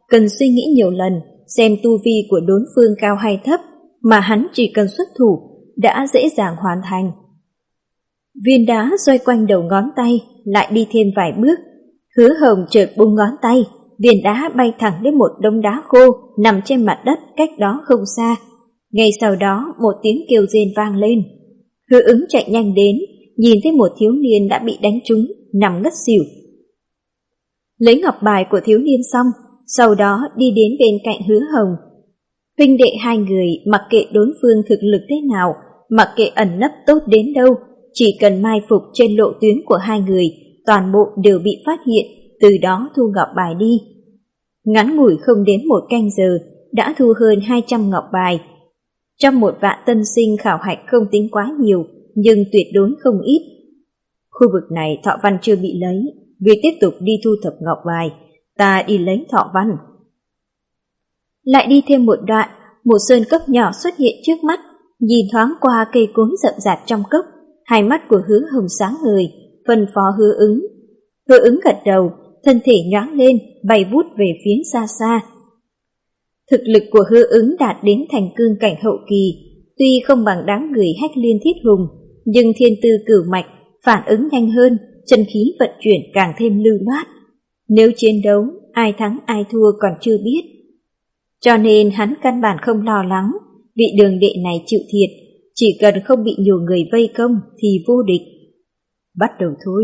cần suy nghĩ nhiều lần, xem tu vi của đối phương cao hay thấp, mà hắn chỉ cần xuất thủ đã dễ dàng hoàn thành. Viên đá xoay quanh đầu ngón tay, lại đi thêm vài bước. Hứa Hồng chợt buông ngón tay, viên đá bay thẳng đến một đống đá khô nằm trên mặt đất cách đó không xa. Ngay sau đó một tiếng kêu rên vang lên. Hứa Ứng chạy nhanh đến, nhìn thấy một thiếu niên đã bị đánh trúng, nằm ngất xỉu. Lấy ngọc bài của thiếu niên xong, sau đó đi đến bên cạnh Hứa Hồng. Huynh đệ hai người mặc kệ đối phương thực lực thế nào, mặc kệ ẩn nấp tốt đến đâu, chỉ cần mai phục trên lộ tuyến của hai người, toàn bộ đều bị phát hiện, từ đó thu ngọc bài đi. Ngắn ngủi không đến một canh giờ, đã thu hơn hai trăm ngọc bài. Trong một vạn tân sinh khảo hạch không tính quá nhiều, nhưng tuyệt đối không ít. Khu vực này Thọ Văn chưa bị lấy, vì tiếp tục đi thu thập ngọc bài, ta đi lấy Thọ Văn. Lại đi thêm một đoạn, một sơn cốc nhỏ xuất hiện trước mắt, nhìn thoáng qua cây cối rậm rạp trong cốc, hai mắt của Hứa Hồng sáng ngời, phân phó Hứa Ứng. Hứa Ứng gật đầu, thân thể nhoáng lên, bay vút về phía xa xa. Thực lực của Hứa Ứng đạt đến thành cương cảnh hậu kỳ, tuy không bằng đám người Hách Liên Thiết Hùng, nhưng thiên tư cửu mạch, phản ứng nhanh hơn, chân khí vận chuyển càng thêm lưu loát. Nếu chiến đấu, ai thắng ai thua còn chưa biết. Cho nên hắn căn bản không lo lắng, vị đường đệ này chịu thiệt, chỉ cần không bị nhiều người vây công thì vô địch. Bắt đầu thôi.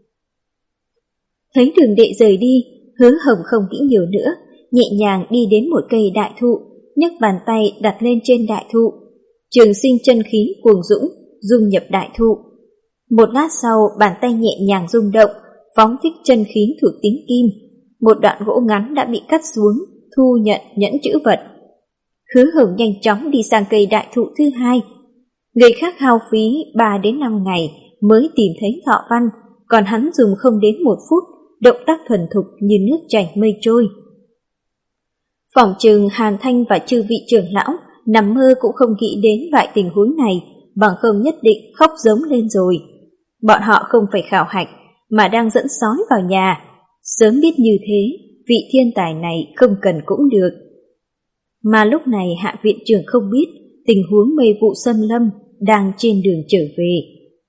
Thấy đường đệ rời đi, Hứa Hồng không nghĩ nhiều nữa, nhẹ nhàng đi đến một cây đại thụ, nhấc bàn tay đặt lên trên đại thụ. Trường sinh chân khí cuồng dũng, dung nhập đại thụ. Một lát sau, bàn tay nhẹ nhàng rung động, phóng thích chân khí thuộc tính kim. Một đoạn gỗ ngắn đã bị cắt xuống, thu nhận nhẫn chữ vật. Hứa Hồng nhanh chóng đi sang cây đại thụ thứ hai. Người khác hao phí ba đến năm ngày mới tìm thấy Thọ Văn, còn hắn dùng không đến một phút, động tác thuần thục như nước chảy mây trôi. Phỏng chừng Hàn Thanh và chư vị trưởng lão nằm mơ cũng không nghĩ đến loại tình huống này, bằng không nhất định khóc giống lên rồi. Bọn họ không phải khảo hạch, mà đang dẫn sói vào nhà. Sớm biết như thế, vị thiên tài này không cần cũng được. Mà lúc này Hạ viện trưởng không biết tình huống mây vụ xâm lâm đang trên đường trở về.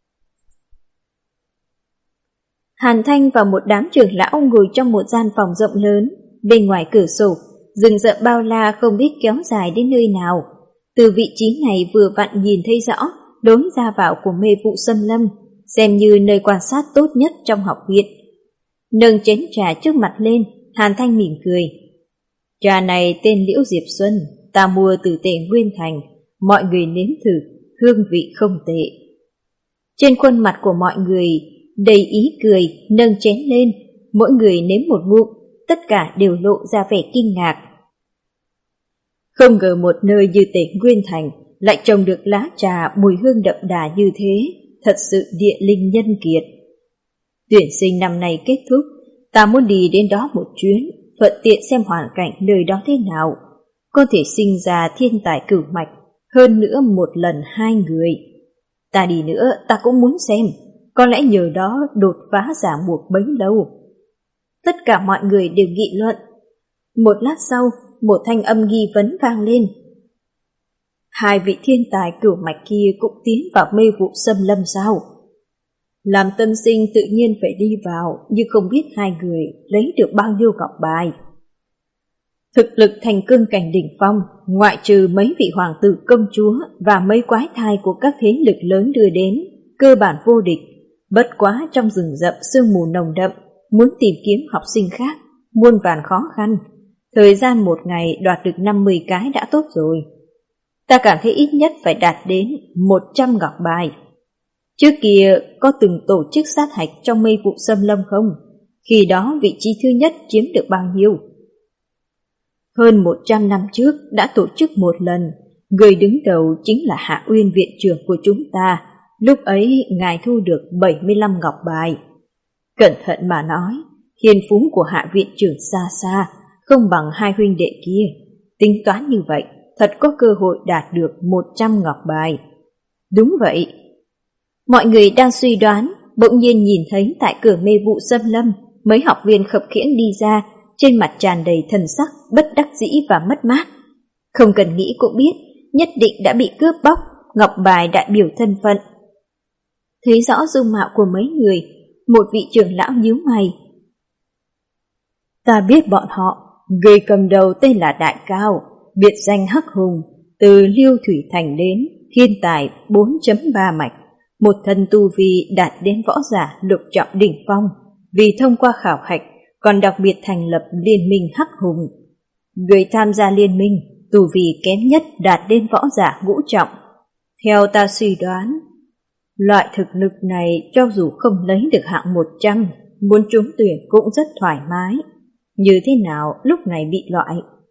Hàn Thanh và một đám trưởng lão ngồi trong một gian phòng rộng lớn, bên ngoài cửa sổ, rừng rậm bao la không biết kéo dài đến nơi nào. Từ vị trí này vừa vặn nhìn thấy rõ lối ra vào của mê vụ xâm lâm, xem như nơi quan sát tốt nhất trong học viện. Nâng chén trà trước mặt lên, Hàn Thanh mỉm cười. Trà này tên Liễu Diệp Xuân, ta mua từ Tề Nguyên Thành, mọi người nếm thử, hương vị không tệ. Trên khuôn mặt của mọi người đầy ý cười, nâng chén lên, mỗi người nếm một ngụm, tất cả đều lộ ra vẻ kinh ngạc. Không ngờ một nơi như Tề Nguyên Thành lại trồng được lá trà mùi hương đậm đà như thế, thật sự địa linh nhân kiệt. Tuyển sinh năm nay kết thúc, ta muốn đi đến đó một chuyến, thuận tiện xem hoàn cảnh nơi đó thế nào, có thể sinh ra thiên tài cửu mạch, hơn nữa một lần hai người. Ta đi nữa ta cũng muốn xem, có lẽ nhờ đó đột phá ràng buộc bấy lâu. Tất cả mọi người đều nghị luận. Một lát sau, một thanh âm nghi vấn vang lên. Hai vị thiên tài cửu mạch kia cũng tiến vào mê vụ xâm lâm sao? Làm tân sinh tự nhiên phải đi vào, nhưng không biết hai người lấy được bao nhiêu ngọc bài. Thực lực thành cương cảnh đỉnh phong, ngoại trừ mấy vị hoàng tử công chúa và mấy quái thai của các thế lực lớn đưa đến, cơ bản vô địch. Bất quá trong rừng rậm sương mù nồng đậm, muốn tìm kiếm học sinh khác, muôn vàn khó khăn. Thời gian một ngày đoạt được năm mươi cái đã tốt rồi. Ta cảm thấy ít nhất phải đạt đến một trăm ngọc bài. Trước kia có từng tổ chức sát hạch trong mây vụ xâm lâm không? Khi đó vị trí thứ nhất chiếm được bao nhiêu? Hơn một trăm năm trước đã tổ chức một lần, người đứng đầu chính là Hạ Uyên viện trưởng của chúng ta. Lúc ấy ngài thu được bảy mươi lăm ngọc bài. Cẩn thận mà nói, thiên phú của Hạ viện trưởng xa xa, không bằng hai huynh đệ kia. Tính toán như vậy, thật có cơ hội đạt được một trăm ngọc bài. Đúng vậy. Mọi người đang suy đoán, bỗng nhiên nhìn thấy tại cửa mê vụ xâm lâm, mấy học viên khập khiễng đi ra, trên mặt tràn đầy thần sắc bất đắc dĩ và mất mát. Không cần nghĩ cũng biết, nhất định đã bị cướp bóc, ngọc bài đại biểu thân phận. Thấy rõ dung mạo của mấy người, một vị trưởng lão nhíu mày. Ta biết bọn họ, người cầm đầu tên là Đại Cao, biệt danh Hắc Hùng, từ Liêu Thủy Thành đến, thiên tài bốn chấm ba mạch, một thần tu vi đạt đến võ giả lục trọng đỉnh phong, vì thông qua khảo hạch còn đặc biệt thành lập liên minh Hắc Hùng. Người tham gia liên minh, tu vi kém nhất đạt đến võ giả ngũ trọng. Theo ta suy đoán, loại thực lực này cho dù không lấy được hạng một trăm, muốn trúng tuyển cũng rất thoải mái. Như thế nào lúc này bị loại?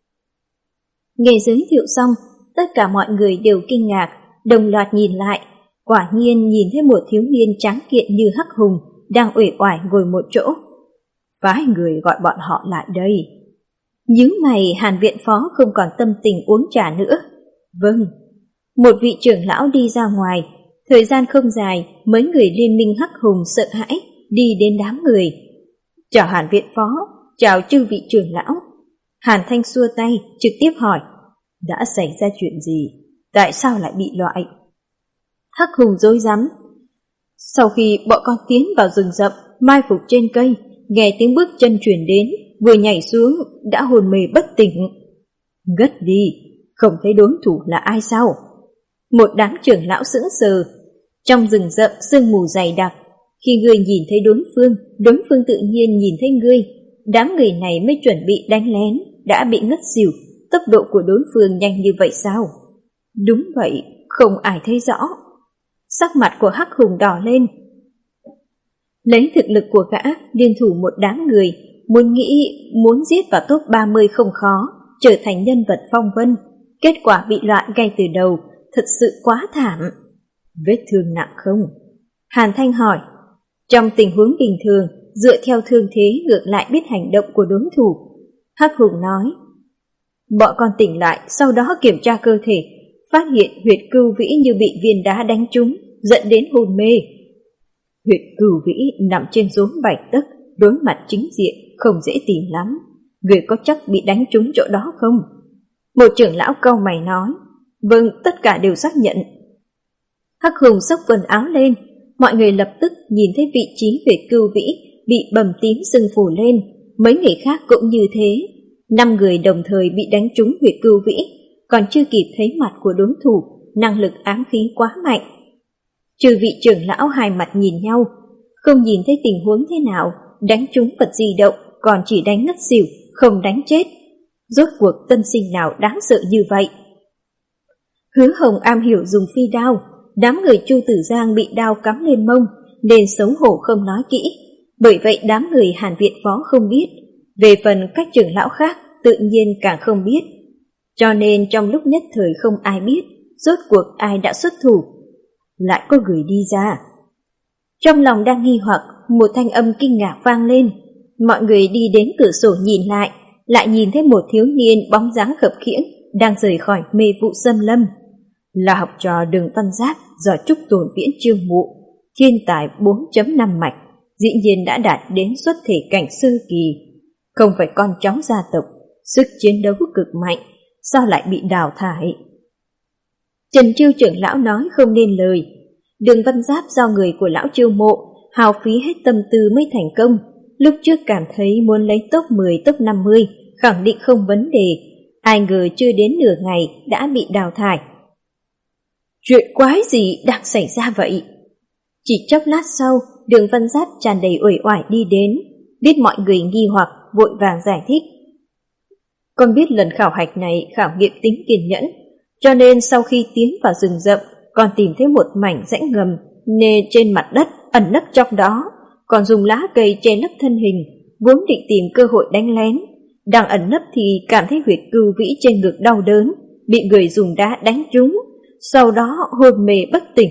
Nghe giới thiệu xong, tất cả mọi người đều kinh ngạc, đồng loạt nhìn lại. Quả nhiên nhìn thấy một thiếu niên tráng kiện như Hắc Hùng đang uể oải ngồi một chỗ. Phái người gọi bọn họ lại đây. Nhíu mày, Hàn viện phó không còn tâm tình uống trà nữa. Vâng. Một vị trưởng lão đi ra ngoài. Thời gian không dài, mấy người liên minh Hắc Hùng sợ hãi đi đến đám người. Chào Hàn viện phó, chào chư vị trưởng lão. Hàn Thanh xua tay, trực tiếp hỏi. Đã xảy ra chuyện gì? Tại sao lại bị loại? Hắc Hùng rối rắm. Sau khi bọn con tiến vào rừng rậm, mai phục trên cây, nghe tiếng bước chân truyền đến, vừa nhảy xuống đã hồn mê bất tỉnh. Ngất đi, không thấy đối thủ là ai sao? Một đám trưởng lão sững sờ. Trong rừng rậm sương mù dày đặc, khi ngươi nhìn thấy đối phương, đối phương tự nhiên nhìn thấy ngươi. Đám người này mới chuẩn bị đánh lén, đã bị ngất xỉu. Tốc độ của đối phương nhanh như vậy sao? Đúng vậy, không ai thấy rõ. Sắc mặt của Hắc Hùng đỏ lên. Lấy thực lực của gã liên thủ một đám người, muốn nghĩ muốn giết vào top ba mươi không khó, trở thành nhân vật phong vân. Kết quả bị loại ngay từ đầu, thật sự quá thảm. Vết thương nặng không? Hàn Thanh hỏi. Trong tình huống bình thường, dựa theo thương thế ngược lại biết hành động của đối thủ. Hắc Hùng nói. Bọn con tỉnh lại, sau đó kiểm tra cơ thể, phát hiện huyệt cưu vĩ như bị viên đá đánh trúng, dẫn đến hôn mê. Huyệt cưu vĩ nằm trên rốn bảy tấc, đối mặt chính diện, không dễ tìm lắm. Người có chắc bị đánh trúng chỗ đó không? Một trưởng lão cau mày nói. Vâng, tất cả đều xác nhận. Hắc Hùng xốc quần áo lên, mọi người lập tức nhìn thấy vị trí huyệt cưu vĩ bị bầm tím sưng phù lên, mấy người khác cũng như thế. Năm người đồng thời bị đánh trúng huyệt cưu vĩ, còn chưa kịp thấy mặt của đối thủ, năng lực ám khí quá mạnh. Trừ vị trưởng lão hai mặt nhìn nhau, không nhìn thấy tình huống thế nào, đánh trúng vật di động, còn chỉ đánh ngất xỉu, không đánh chết. Rốt cuộc tân sinh nào đáng sợ như vậy? Hứa Hồng am hiểu dùng phi đao, đám người Chu Tử Giang bị đao cắm lên mông, nên xấu hổ không nói kỹ. Bởi vậy đám người Hàn viện phó không biết. Về phần các trưởng lão khác, tự nhiên càng không biết. Cho nên trong lúc nhất thời không ai biết, rốt cuộc ai đã xuất thủ. Lại có người đi ra. Trong lòng đang nghi hoặc, một thanh âm kinh ngạc vang lên. Mọi người đi đến cửa sổ nhìn lại, lại nhìn thấy một thiếu niên bóng dáng khập khiễng đang rời khỏi mê vụ xâm lâm. Là học trò Đường Văn Giáp do Trúc Tồn Viễn chiêu mộ, thiên tài bốn chấm năm mạch, dĩ nhiên đã đạt đến xuất thể cảnh sơ kỳ. Không phải con cháu gia tộc, sức chiến đấu cực mạnh, sao lại bị đào thải? Trần Chiêu trưởng lão nói không nên lời. Đường Văn Giáp do người của lão chiêu mộ, hào phí hết tâm tư mới thành công. Lúc trước cảm thấy muốn lấy top mười, top năm mươi, khẳng định không vấn đề. Ai ngờ chưa đến nửa ngày đã bị đào thải. Chuyện quái gì đang xảy ra vậy? Chỉ chốc lát sau, Đường Văn Giáp tràn đầy uể oải đi đến, biết mọi người nghi hoặc, vội vàng giải thích. Con biết lần khảo hạch này khảo nghiệm tính kiên nhẫn, cho nên sau khi tiến vào rừng rậm, con tìm thấy một mảnh rãnh ngầm, nên trên mặt đất ẩn nấp trong đó, còn dùng lá cây che lấp thân hình, vốn định tìm cơ hội đánh lén. Đang ẩn nấp thì cảm thấy huyệt cưu vĩ trên ngực đau đớn, bị người dùng đá đánh trúng, sau đó hôn mê bất tỉnh.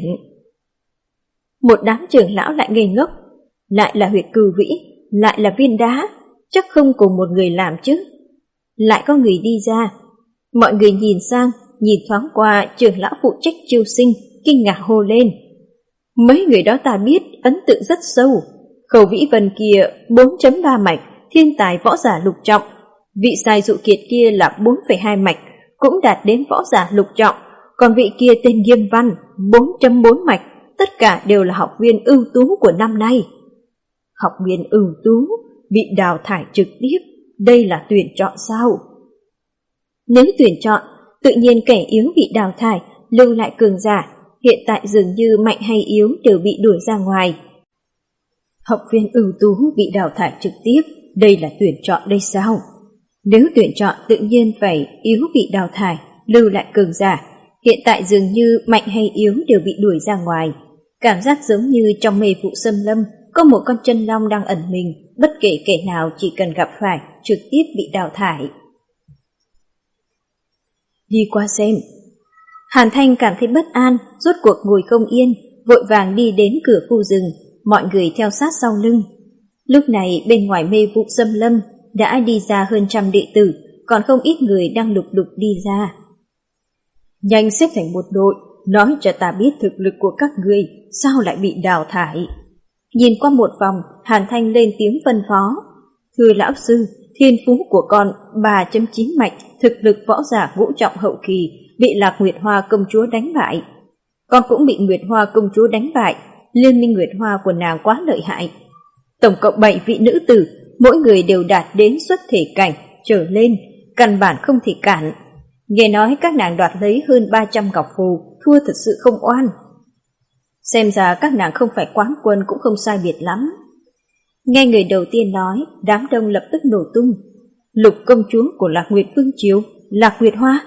Một đám trưởng lão lại ngây ngốc, lại là huyệt cưu vĩ, lại là viên đá, chắc không cùng một người làm chứ. Lại có người đi ra, mọi người nhìn sang, nhìn thoáng qua trưởng lão phụ trách chiêu sinh, kinh ngạc hô lên. Mấy người đó ta biết, ấn tượng rất sâu. Khâu Vĩ Vân kia bốn chấm ba mạch, thiên tài võ giả lục trọng. Vị sai dụ kiệt kia là bốn phẩy hai mạch, cũng đạt đến võ giả lục trọng, còn vị kia tên Nghiêm Văn, bốn phẩy bốn mạch, tất cả đều là học viên ưu tú của năm nay. Học viên ưu tú bị đào thải trực tiếp, đây là tuyển chọn sao? Nếu tuyển chọn, tự nhiên kẻ yếu bị đào thải, lưu lại cường giả, hiện tại dường như mạnh hay yếu đều bị đuổi ra ngoài. Học viên ưu tú bị đào thải trực tiếp, đây là tuyển chọn đây sao? Nếu tuyển chọn tự nhiên phải yếu bị đào thải, lưu lại cường giả, hiện tại dường như mạnh hay yếu đều bị đuổi ra ngoài. Cảm giác giống như trong mê vụ xâm lâm có một con chân long đang ẩn mình, bất kể kẻ nào chỉ cần gặp phải trực tiếp bị đào thải. Đi qua xem. Hàn Thanh cảm thấy bất an, rốt cuộc ngồi không yên, vội vàng đi đến cửa khu rừng, mọi người theo sát sau lưng. Lúc này bên ngoài mê vụ xâm lâm đã đi ra hơn trăm đệ tử, còn không ít người đang lục đục đi ra. Nhanh xếp thành một đội, nói cho ta biết thực lực của các ngươi, sao lại bị đào thải. Nhìn qua một vòng, Hàn Thanh lên tiếng phân phó. Thưa lão sư, thiên phú của con ba chấm chín mạch, thực lực võ giả ngũ trọng hậu kỳ, bị Lạc Nguyệt Hoa công chúa đánh bại. Con cũng bị Nguyệt Hoa công chúa đánh bại, liên minh Nguyệt Hoa của nàng quá lợi hại. Tổng cộng bảy vị nữ tử, mỗi người đều đạt đến xuất thể cảnh trở lên, căn bản không thể cản. Nghe nói các nàng đoạt lấy hơn ba trăm ngọc phù, thua thật sự không oan. Xem ra các nàng không phải quán quân cũng không sai biệt lắm. Nghe người đầu tiên nói, đám đông lập tức nổ tung. Lục công chúa của Lạc Nguyệt Vương Triều, Lạc Nguyệt Hoa.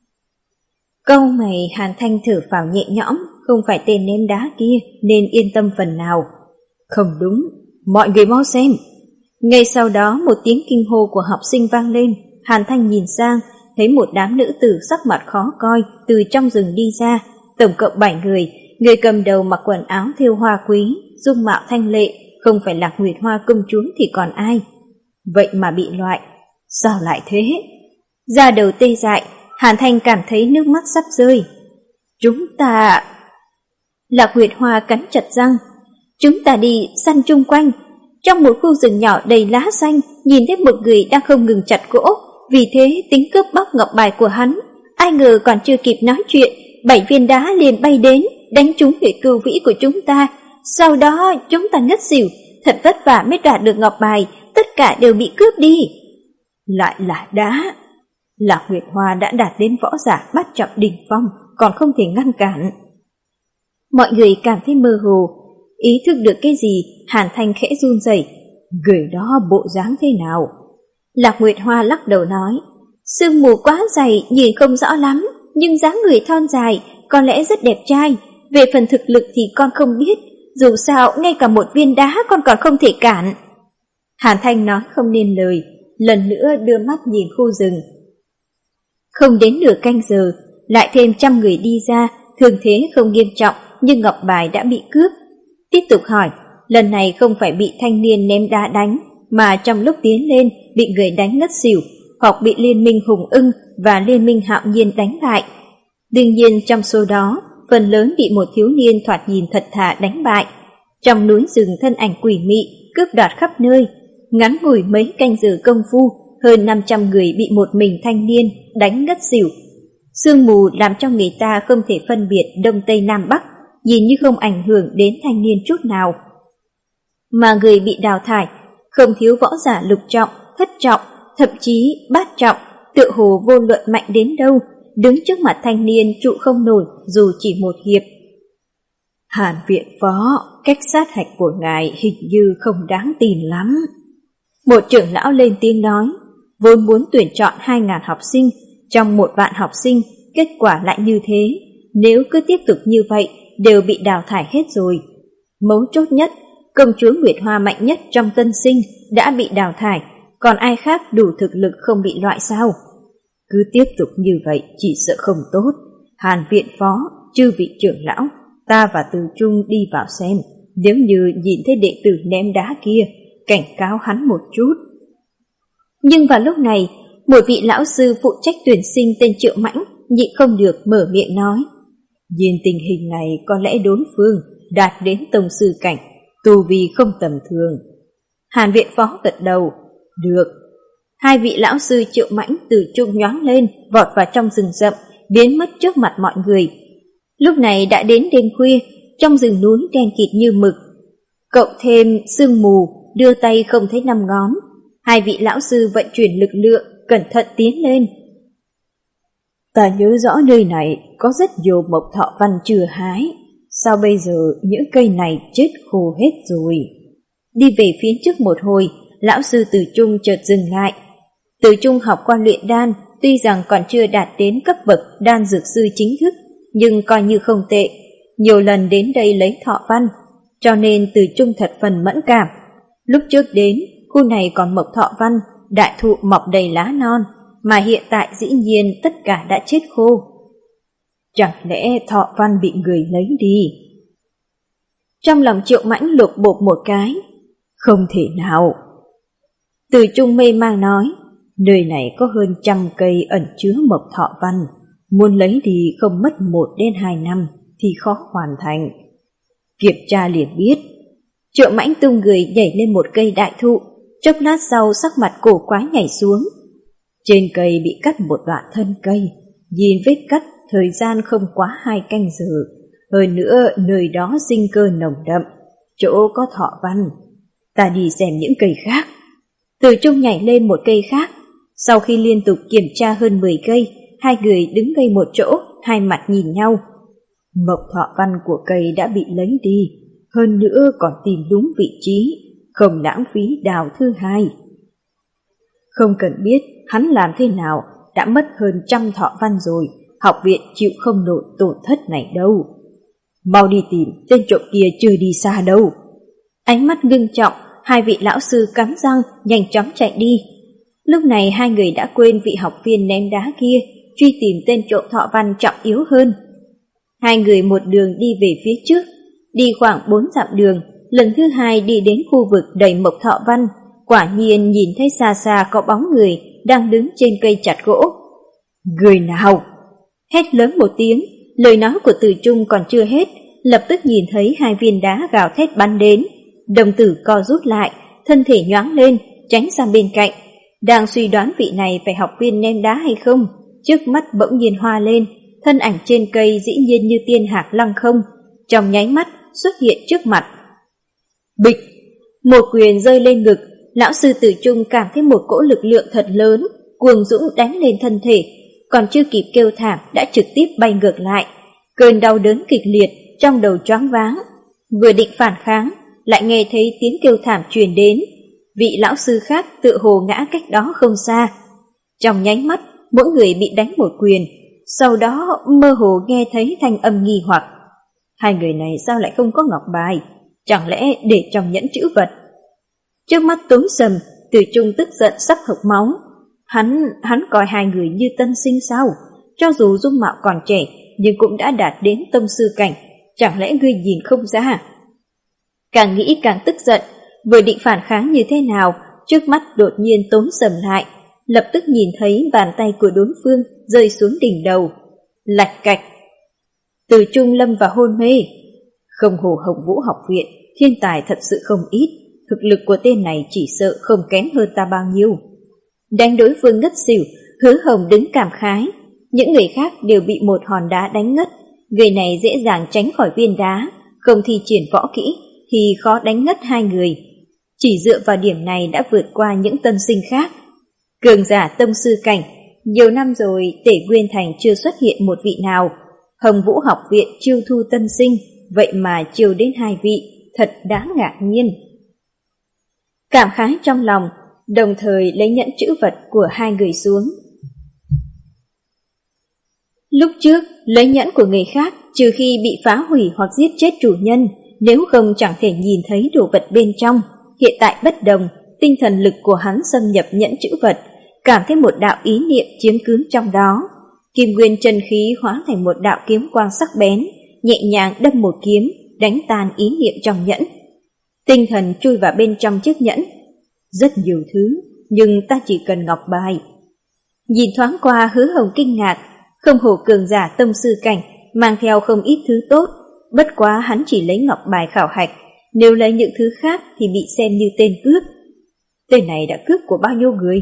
Câu mày Hàn Thanh thở phào nhẹ nhõm, không phải tên ném đá kia nên yên tâm phần nào. Không đúng, mọi người mau xem. Ngay sau đó một tiếng kinh hô của học sinh vang lên, Hàn Thanh nhìn sang, thấy một đám nữ tử sắc mặt khó coi từ trong rừng đi ra, tổng cộng bảy người, người cầm đầu mặc quần áo thêu hoa quý, dung mạo thanh lệ, không phải Lạc Nguyệt Hoa công chúa thì còn ai. Vậy mà bị loại, sao lại thế? Da đầu tê dại, Hàn Thanh cảm thấy nước mắt sắp rơi. Chúng ta... Lạc Nguyệt Hoa cắn chặt răng. Chúng ta đi săn chung quanh. Trong một khu rừng nhỏ đầy lá xanh, nhìn thấy một người đang không ngừng chặt gỗ, vì thế tính cướp bóc ngọc bài của hắn. Ai ngờ còn chưa kịp nói chuyện, bảy viên đá liền bay đến, đánh trúng huyệt cừu vĩ của chúng ta. Sau đó chúng ta ngất xỉu, thật vất vả mới đoạt được ngọc bài, tất cả đều bị cướp đi. Lại là đá. Lạc Nguyệt Hoa đã đạt đến võ giả bát trọng đỉnh phong, còn không thể ngăn cản. Mọi người cảm thấy mơ hồ, ý thức được cái gì, Hàn Thanh khẽ run rẩy. Người đó bộ dáng thế nào? Lạc Nguyệt Hoa lắc đầu nói, sương mù quá dày nhìn không rõ lắm, nhưng dáng người thon dài, có lẽ rất đẹp trai. Về phần thực lực thì con không biết, dù sao ngay cả một viên đá con còn không thể cản. Hàn Thanh nói không nên lời, lần nữa đưa mắt nhìn khu rừng. Không đến nửa canh giờ, lại thêm trăm người đi ra, thương thế không nghiêm trọng nhưng ngọc bài đã bị cướp. Tiếp tục hỏi, lần này không phải bị thanh niên ném đá đánh, mà trong lúc tiến lên bị người đánh ngất xỉu, hoặc bị liên minh Hùng Ưng và liên minh Hạo Nhiên đánh bại. Đương nhiên trong số đó, phần lớn bị một thiếu niên thoạt nhìn thật thà đánh bại. Trong núi rừng thân ảnh quỷ mị, cướp đoạt khắp nơi, ngắn ngủi mấy canh giờ công phu, hơn năm trăm người bị một mình thanh niên đánh ngất xỉu. Sương mù làm cho người ta không thể phân biệt Đông Tây Nam Bắc, nhìn như không ảnh hưởng đến thanh niên chút nào. Mà người bị đào thải, không thiếu võ giả lục trọng, thất trọng, thậm chí bát trọng, tựa hồ vô luận mạnh đến đâu, đứng trước mặt thanh niên trụ không nổi dù chỉ một hiệp. Hàn viện phó, cách sát hạch của ngài hình như không đáng tin lắm. Một trưởng lão lên tiếng nói, vốn muốn tuyển chọn hai ngàn học sinh, trong một vạn học sinh, kết quả lại như thế. Nếu cứ tiếp tục như vậy, đều bị đào thải hết rồi. Mấu chốt nhất, công chúa Nguyệt Hoa mạnh nhất trong tân sinh đã bị đào thải, còn ai khác đủ thực lực không bị loại sao? Cứ tiếp tục như vậy chỉ sợ không tốt. Hàn viện phó, chư vị trưởng lão, ta và Từ Trung đi vào xem, nếu như nhìn thấy đệ tử ném đá kia, cảnh cáo hắn một chút. Nhưng vào lúc này, một vị lão sư phụ trách tuyển sinh tên Triệu Mãnh nhịn không được mở miệng nói, nhìn tình hình này có lẽ đối phương đạt đến tông sư cảnh, tu vi không tầm thường. Hàn viện phó gật đầu, Được. Hai vị lão sư Triệu Mãnh, Từ Trung nhoáng lên, vọt vào trong rừng rậm, biến mất trước mặt mọi người. Lúc này đã đến đêm khuya, trong rừng núi đen kịt như mực, cộng thêm sương mù, đưa tay không thấy năm ngón. Hai vị lão sư vận chuyển lực lượng, cẩn thận tiến lên. Ta nhớ rõ nơi này có rất nhiều mộc thọ văn chưa hái, sao bây giờ những cây này chết khô hết rồi? Đi về phía trước một hồi, lão sư Từ Trung chợt dừng lại. Từ Trung học qua luyện đan, tuy rằng còn chưa đạt đến cấp bậc đan dược sư chính thức, nhưng coi như không tệ, nhiều lần đến đây lấy thọ văn, cho nên Từ Trung thật phần mẫn cảm. Lúc trước đến, khu này còn mộc thọ văn, đại thụ mọc đầy lá non, mà hiện tại dĩ nhiên tất cả đã chết khô. Chẳng lẽ thọ văn bị người lấy đi? Trong lòng Triệu Mãnh lục bộp một cái. Không thể nào. Từ Trung mê mang nói, nơi này có hơn trăm cây ẩn chứa mộc thọ văn, muốn lấy đi không mất một đến hai năm thì khó hoàn thành. Kiểm tra liền biết. Triệu Mãnh tung người nhảy lên một cây đại thụ, chốc lát sau sắc mặt cổ quái nhảy xuống. Trên cây bị cắt một đoạn thân cây, nhìn vết cắt thời gian không quá hai canh giờ, hơn nữa nơi đó sinh cơ nồng đậm, chỗ có thọ văn. Ta đi xem những cây khác. Từ Trung nhảy lên một cây khác. Sau khi liên tục kiểm tra hơn mười cây, hai người đứng ngay một chỗ, hai mặt nhìn nhau. Mộc thọ văn của cây đã bị lấy đi, hơn nữa còn tìm đúng vị trí, không lãng phí đào thứ hai. Không cần biết hắn làm thế nào, đã mất hơn trăm thọ văn rồi, học viện chịu không nổi tổn thất này đâu. Mau đi tìm, tên trộm kia chưa đi xa đâu. Ánh mắt ngưng trọng, hai vị lão sư cắn răng nhanh chóng chạy đi. Lúc này hai người đã quên vị học viên ném đá kia, truy tìm tên trộm thọ văn trọng yếu hơn. Hai người một đường đi về phía trước, đi khoảng bốn dặm đường, lần thứ hai đi đến khu vực đầy mộc thọ văn, quả nhiên nhìn thấy xa xa có bóng người đang đứng trên cây chặt gỗ. Người nào? Hét lớn một tiếng, lời nói của Từ Trung còn chưa hết, lập tức nhìn thấy hai viên đá gào thét bắn đến. Đồng tử co rút lại, thân thể nhoáng lên, tránh sang bên cạnh. Đang suy đoán vị này phải học viên ném đá hay không, trước mắt bỗng nhiên hoa lên, thân ảnh trên cây dĩ nhiên như tiên hạc lăng không, trong nháy mắt xuất hiện trước mặt. Bịch! Một quyền rơi lên ngực, lão sư Từ Trung cảm thấy một cỗ lực lượng thật lớn, cuồng dũng đánh lên thân thể, còn chưa kịp kêu thảm đã trực tiếp bay ngược lại. Cơn đau đớn kịch liệt, trong đầu choáng váng. Vừa định phản kháng, lại nghe thấy tiếng kêu thảm truyền đến. Vị lão sư khác tự hồ ngã cách đó không xa. Trong nháy mắt, mỗi người bị đánh một quyền, sau đó mơ hồ nghe thấy thanh âm nghi hoặc. Hai người này sao lại không có ngọc bài? Chẳng lẽ để trong nhẫn trữ vật? Trước mắt tối sầm, Từ Trung tức giận sắp hộc máu. Hắn, hắn coi hai người như tân sinh sao? Cho dù dung mạo còn trẻ, nhưng cũng đã đạt đến tông sư cảnh, chẳng lẽ ngươi nhìn không ra? Càng nghĩ càng tức giận, vừa định phản kháng như thế nào, trước mắt đột nhiên tối sầm lại, lập tức nhìn thấy bàn tay của đối phương rơi xuống đỉnh đầu. Lạch cạch! Từ Trung lâm vào hôn mê. Không hồ Hồng Vũ học viện, thiên tài thật sự không ít, thực lực của tên này chỉ sợ không kém hơn ta bao nhiêu. Đánh đối phương ngất xỉu, Hứa Hồng đứng cảm khái. Những người khác đều bị một hòn đá đánh ngất, người này dễ dàng tránh khỏi viên đá, không thi triển võ kỹ thì khó đánh ngất hai người. Chỉ dựa vào điểm này đã vượt qua những tân sinh khác. Cường giả tông sư cảnh, nhiều năm rồi Tể Nguyên Thành chưa xuất hiện một vị nào. Hồng Vũ học viện chiêu thu tân sinh, vậy mà chiêu đến hai vị, thật đáng ngạc nhiên. Cảm khái trong lòng, đồng thời lấy nhẫn trữ vật của hai người xuống. Lúc trước, lấy nhẫn của người khác, trừ khi bị phá hủy hoặc giết chết chủ nhân, nếu không chẳng thể nhìn thấy đồ vật bên trong. Hiện tại bất đồng, tinh thần lực của hắn xâm nhập nhẫn trữ vật, cảm thấy một đạo ý niệm chiếm cứ trong đó. Kim nguyên chân khí hóa thành một đạo kiếm quang sắc bén, nhẹ nhàng đâm một kiếm, đánh tan ý niệm trong nhẫn. Tinh thần chui vào bên trong chiếc nhẫn. Rất nhiều thứ, nhưng ta chỉ cần ngọc bài. Nhìn thoáng qua, Hứa Hồng kinh ngạc, không hổ cường giả tông sư cảnh, mang theo không ít thứ tốt, bất quá hắn chỉ lấy ngọc bài khảo hạch, nếu lấy những thứ khác thì bị xem như tên cướp. tên này đã cướp của bao nhiêu người?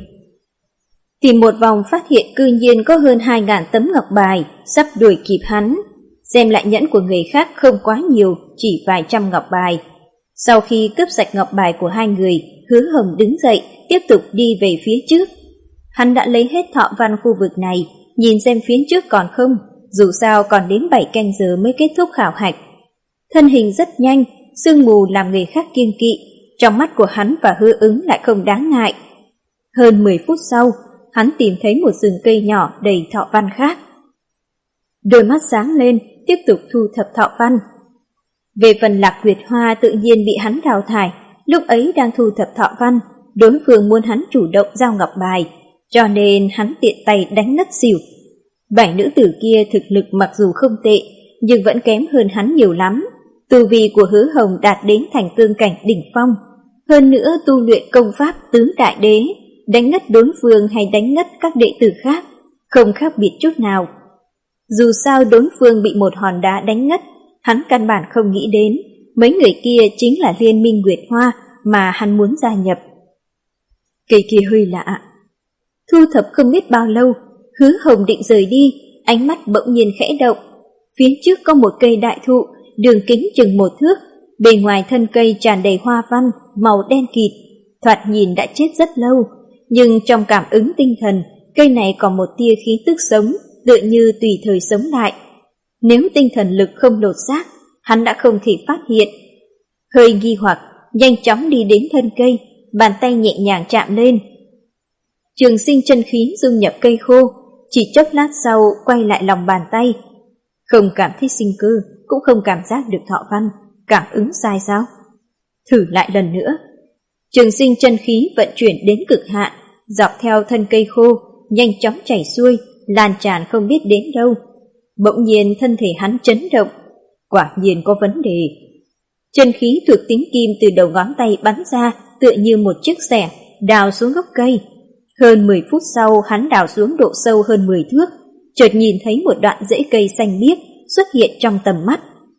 Tìm một vòng phát hiện cư nhiên có hơn hai ngàn tấm ngọc bài, sắp đuổi kịp hắn. Xem lại nhẫn của người khác không quá nhiều, chỉ vài trăm ngọc bài. Sau khi cướp sạch ngọc bài của hai người, Hứa Hồng đứng dậy, tiếp tục đi về phía trước. Hắn đã lấy hết thọ văn khu vực này, nhìn xem phía trước còn không, dù sao còn đến bảy canh giờ mới kết thúc khảo hạch. Thân hình rất nhanh, sương mù làm người khác kiêng kỵ, trong mắt của hắn và Hứa Ứng lại không đáng ngại. Hơn mười phút sau, hắn tìm thấy một rừng cây nhỏ đầy thọ văn khác. Đôi mắt sáng lên, tiếp tục thu thập thọ văn. Về phần Lạc Nguyệt Hoa tự nhiên bị hắn đào thải, lúc ấy đang thu thập thọ văn, đối phương muốn hắn chủ động giao ngọc bài, cho nên hắn tiện tay đánh ngất xỉu. Bảy nữ tử kia thực lực mặc dù không tệ, nhưng vẫn kém hơn hắn nhiều lắm. Tu vi của Hứa Hồng đạt đến thành cương cảnh đỉnh phong, hơn nữa tu luyện công pháp tứ đại đế, đánh ngất đối phương hay đánh ngất các đệ tử khác, không khác biệt chút nào. Dù sao đối phương bị một hòn đá đánh ngất, hắn căn bản không nghĩ đến, mấy người kia chính là Liên minh Nguyệt Hoa mà hắn muốn gia nhập. Cây kia hơi lạ. Thu thập không biết bao lâu, Hứa Hồng định rời đi, ánh mắt bỗng nhiên khẽ động. Phía trước có một cây đại thụ, đường kính chừng một thước, bề ngoài thân cây tràn đầy hoa văn, màu đen kịt, thoạt nhìn đã chết rất lâu, nhưng trong cảm ứng tinh thần, cây này còn một tia khí tức sống, tựa như tùy thời sống lại. Nếu tinh thần lực không lột xác, hắn đã không thể phát hiện. Hơi nghi hoặc, nhanh chóng đi đến thân cây, bàn tay nhẹ nhàng chạm lên. Trường sinh chân khí dung nhập cây khô, chỉ chốc lát sau quay lại lòng bàn tay. Không cảm thấy sinh cơ, cũng không cảm giác được thọ văn, cảm ứng sai sao? Thử lại lần nữa. Trường sinh chân khí vận chuyển đến cực hạn, dọc theo thân cây khô, nhanh chóng chảy xuôi, lan tràn không biết đến đâu. Bỗng nhiên thân thể hắn chấn động, quả nhiên có vấn đề. Chân khí thuộc tính kim từ đầu ngón tay bắn ra, tựa như một chiếc xẻng đào xuống gốc cây. Hơn mười phút sau, hắn đào xuống độ sâu hơn mười thước, chợt nhìn thấy một đoạn rễ cây xanh biếc xuất hiện trong tầm mắt.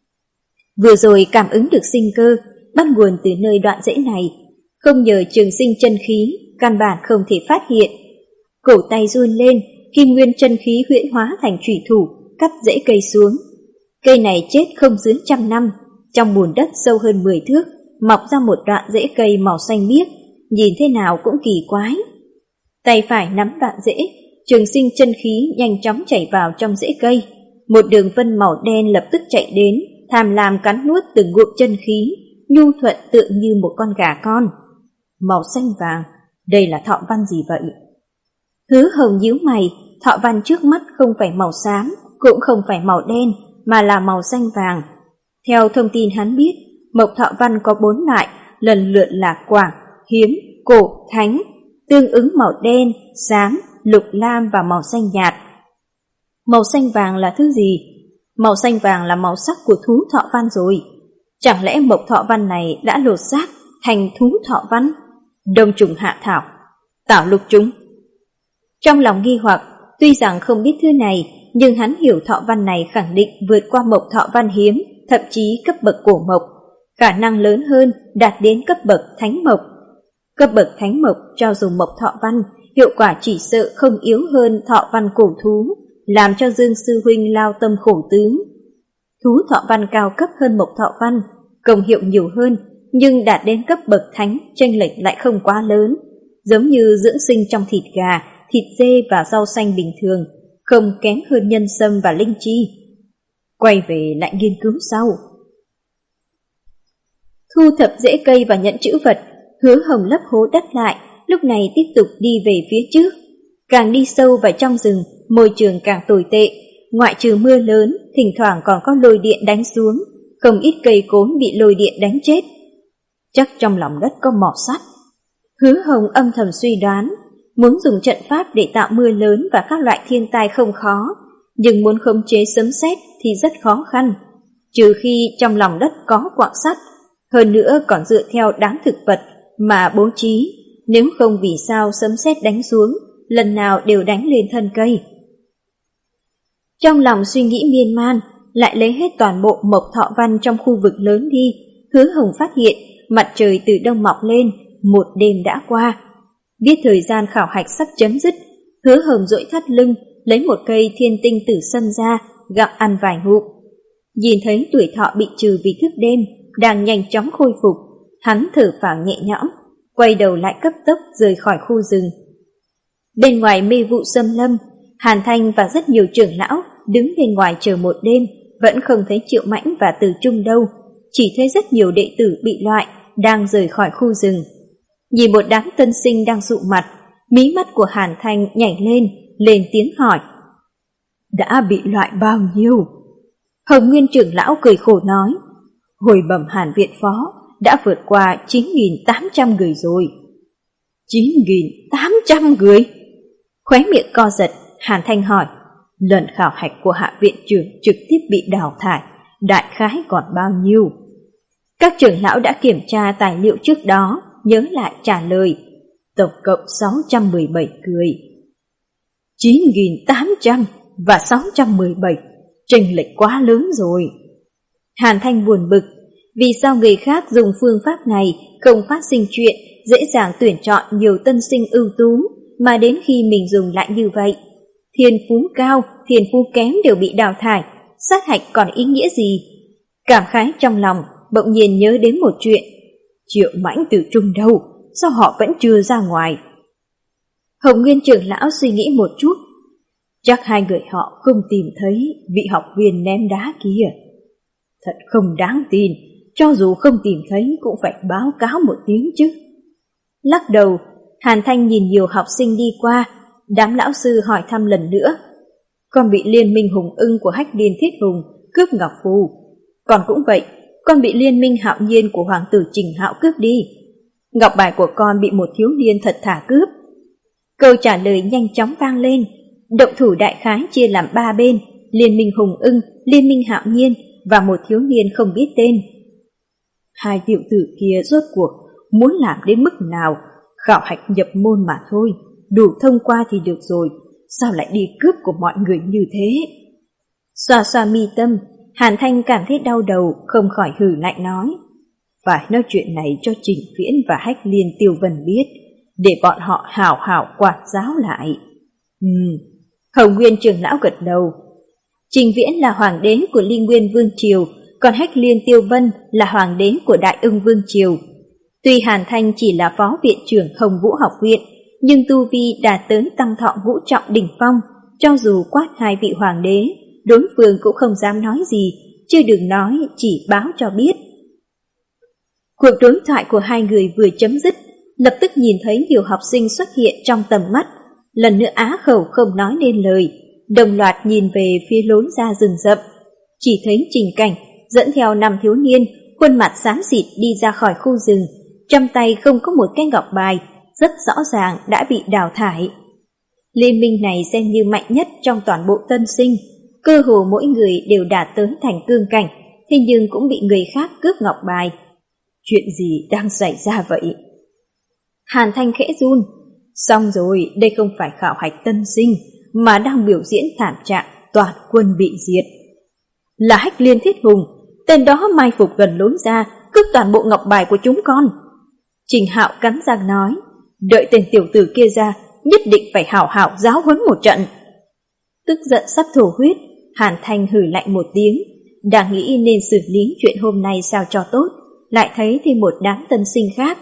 Vừa rồi cảm ứng được sinh cơ, bắt nguồn từ nơi đoạn rễ này, không nhờ trường sinh chân khí, căn bản không thể phát hiện. Cổ tay run lên, kim nguyên chân khí huyễn hóa thành chủy thủ, cắt rễ cây xuống. Cây này chết không dưới trăm năm, trong bùn đất sâu hơn mười thước, mọc ra một đoạn rễ cây màu xanh biếc, nhìn thế nào cũng kỳ quái. Tay phải nắm đoạn rễ, trường sinh chân khí nhanh chóng chảy vào trong rễ cây. Một đường vân màu đen lập tức chạy đến, tham lam cắn nuốt từng ngụm chân khí, nhu thuận tựa như một con gà con. Màu xanh vàng, đây là thọ văn gì vậy? Hứa Hồng nhíu mày, thọ văn trước mắt không phải màu xám, cũng không phải màu đen, mà là màu xanh vàng. Theo thông tin hắn biết, mộc thọ văn có bốn loại, lần lượt là quảng, hiếm, cổ, thánh, tương ứng màu đen, xám, lục lam và màu xanh nhạt. Màu xanh vàng là thứ gì? Màu xanh vàng là màu sắc của thú thọ văn rồi. Chẳng lẽ mộc thọ văn này đã lột xác thành thú thọ văn? Đông trùng hạ thảo, tảo lục trùng. Trong lòng nghi hoặc, tuy rằng không biết thứ này, nhưng hắn hiểu thọ văn này khẳng định vượt qua mộc thọ văn hiếm, thậm chí cấp bậc cổ mộc, khả năng lớn hơn đạt đến cấp bậc thánh mộc. Cấp bậc thánh mộc cho dù mộc thọ văn, hiệu quả chỉ sợ không yếu hơn thọ văn cổ thú, làm cho Dương sư huynh lao tâm khổ tứ. Thú thọ văn cao cấp hơn mộc thọ văn, công hiệu nhiều hơn, nhưng đạt đến cấp bậc thánh chênh lệch lại không quá lớn, giống như dưỡng sinh trong thịt gà, thịt dê và rau xanh bình thường, không kém hơn nhân sâm và linh chi. Quay về lại nghiên cứu sau. Thu thập rễ cây và nhận chữ vật, Hứa Hồng lấp hố đất lại, lúc này tiếp tục đi về phía trước. Càng đi sâu vào trong rừng, môi trường càng tồi tệ, ngoại trừ mưa lớn, thỉnh thoảng còn có lôi điện đánh xuống, không ít cây cối bị lôi điện đánh chết. Chắc trong lòng đất có mỏ sắt. Hứa Hồng âm thầm suy đoán, muốn dùng trận pháp để tạo mưa lớn và các loại thiên tai không khó, nhưng muốn khống chế sấm sét thì rất khó khăn, trừ khi trong lòng đất có quặng sắt, hơn nữa còn dựa theo đám thực vật mà bố trí, nếu không vì sao sấm sét đánh xuống, lần nào đều đánh lên thân cây. Trong lòng suy nghĩ miên man, lại lấy hết toàn bộ mộc thọ văn trong khu vực lớn đi, Hứa Hồng phát hiện mặt trời từ đông mọc lên, một đêm đã qua. Biết thời gian khảo hạch sắp chấm dứt, Hứa Hồng duỗi thắt lưng, lấy một cây thiên tinh tử sâm ra, gặm ăn vài ngụm. Nhìn thấy tuổi thọ bị trừ vì thức đêm đang nhanh chóng khôi phục, hắn thở phào nhẹ nhõm, quay đầu lại cấp tốc rời khỏi khu rừng. Bên ngoài mê vụ xâm lâm, Hàn Thanh và rất nhiều trưởng lão đứng bên ngoài chờ một đêm, vẫn không thấy Triệu Mãnh và Từ Trung đâu, chỉ thấy rất nhiều đệ tử bị loại đang rời khỏi khu rừng. Nhìn một đám tân sinh đang dụ mặt, mí mắt của Hàn Thanh nhảy lên, lên tiếng hỏi: đã bị loại bao nhiêu? Hồng Nguyên trưởng lão cười khổ nói: hồi bẩm Hàn viện phó, đã vượt qua chín nghìn tám trăm người rồi. chín nghìn tám trăm người? Khóe miệng co giật, Hàn Thanh hỏi: lần khảo hạch của hạ viện trưởng trực tiếp bị đào thải, đại khái còn bao nhiêu? Các trưởng lão đã kiểm tra tài liệu trước đó, nhớ lại trả lời: tổng cộng sáu trăm mười bảy người. chín nghìn tám trăm và sáu trăm mười bảy, chênh lệch quá lớn rồi. Hàn Thanh buồn bực, vì sao người khác dùng phương pháp này không phát sinh chuyện dễ dàng tuyển chọn nhiều tân sinh ưu tú, mà đến khi mình dùng lại như vậy, thiên phú cao, thiên phú kém đều bị đào thải, sát hạch còn ý nghĩa gì? Cảm khái trong lòng, bỗng nhiên nhớ đến một chuyện: Triệu Mãnh Từ Trung đâu, sao họ vẫn chưa ra ngoài? Hồng Nguyên trưởng lão suy nghĩ một chút: chắc hai người họ không tìm thấy vị học viên ném đá kia. Thật không đáng tin, cho dù không tìm thấy cũng phải báo cáo một tiếng chứ. Lắc đầu, Hàn Thanh nhìn nhiều học sinh đi qua, đám lão sư hỏi thăm lần nữa: con bị liên minh Hùng Ưng của Hách Liên Thiết Hùng cướp ngọc phù. Còn cũng vậy, con bị liên minh Hạo Nhiên của hoàng tử Trình Hạo cướp đi. Ngọc bài của con bị một thiếu niên thật thà cướp. Câu trả lời nhanh chóng vang lên. Động thủ đại khái chia làm ba bên: liên minh Hùng Ưng, liên minh Hạo Nhiên và một thiếu niên không biết tên. Hai tiểu tử kia rốt cuộc muốn làm đến mức nào? Khảo hạch nhập môn mà thôi, đủ thông qua thì được rồi, sao lại đi cướp của mọi người như thế? Xoa xoa mi tâm, Hàn Thanh cảm thấy đau đầu, không khỏi hừ lạnh nói: phải nói chuyện này cho Trình Viễn và Hách Liên Tiêu Vân biết, để bọn họ hảo hảo quản giáo lại. Ừm, Hồng Nguyên trưởng lão gật đầu. Trình Viễn là hoàng đế của Ly Nguyên Vương Triều, còn Hách Liên Tiêu Vân là hoàng đế của Đại Ưng Vương Triều. Tuy Hàn Thanh chỉ là phó viện trưởng Hồng Vũ học viện, nhưng tu vi đạt tới tăng thọ ngũ trọng đỉnh phong, cho dù quát hai vị hoàng đế, đối phương cũng không dám nói gì, chứ đừng nói chỉ báo cho biết. Cuộc đối thoại của hai người vừa chấm dứt, lập tức nhìn thấy nhiều học sinh xuất hiện trong tầm mắt, lần nữa á khẩu không nói nên lời, đồng loạt nhìn về phía lối ra rừng rậm. Chỉ thấy Trình Cảnh dẫn theo năm thiếu niên, khuôn mặt xám xịt đi ra khỏi khu rừng, trong tay không có một cái ngọc bài, rất rõ ràng đã bị đào thải. Liên minh này xem như mạnh nhất trong toàn bộ tân sinh, cơ hồ mỗi người đều đạt tới thành cương cảnh, thế nhưng cũng bị người khác cướp ngọc bài. Chuyện gì đang xảy ra vậy? Hàn Thanh khẽ run. Xong rồi, đây không phải khảo hạch tân sinh, mà đang biểu diễn thảm trạng toàn quân bị diệt. Là Hách Liên Thiết Hùng, tên đó mai phục gần lối ra, cướp toàn bộ ngọc bài của chúng con. Trình Hạo cắn răng nói: đợi tên tiểu tử kia ra, nhất định phải hảo hảo giáo huấn một trận. Tức giận sắp thổ huyết, Hàn Thanh hừ lạnh một tiếng, đang nghĩ nên xử lý chuyện hôm nay sao cho tốt, lại thấy thêm một đám tân sinh khác.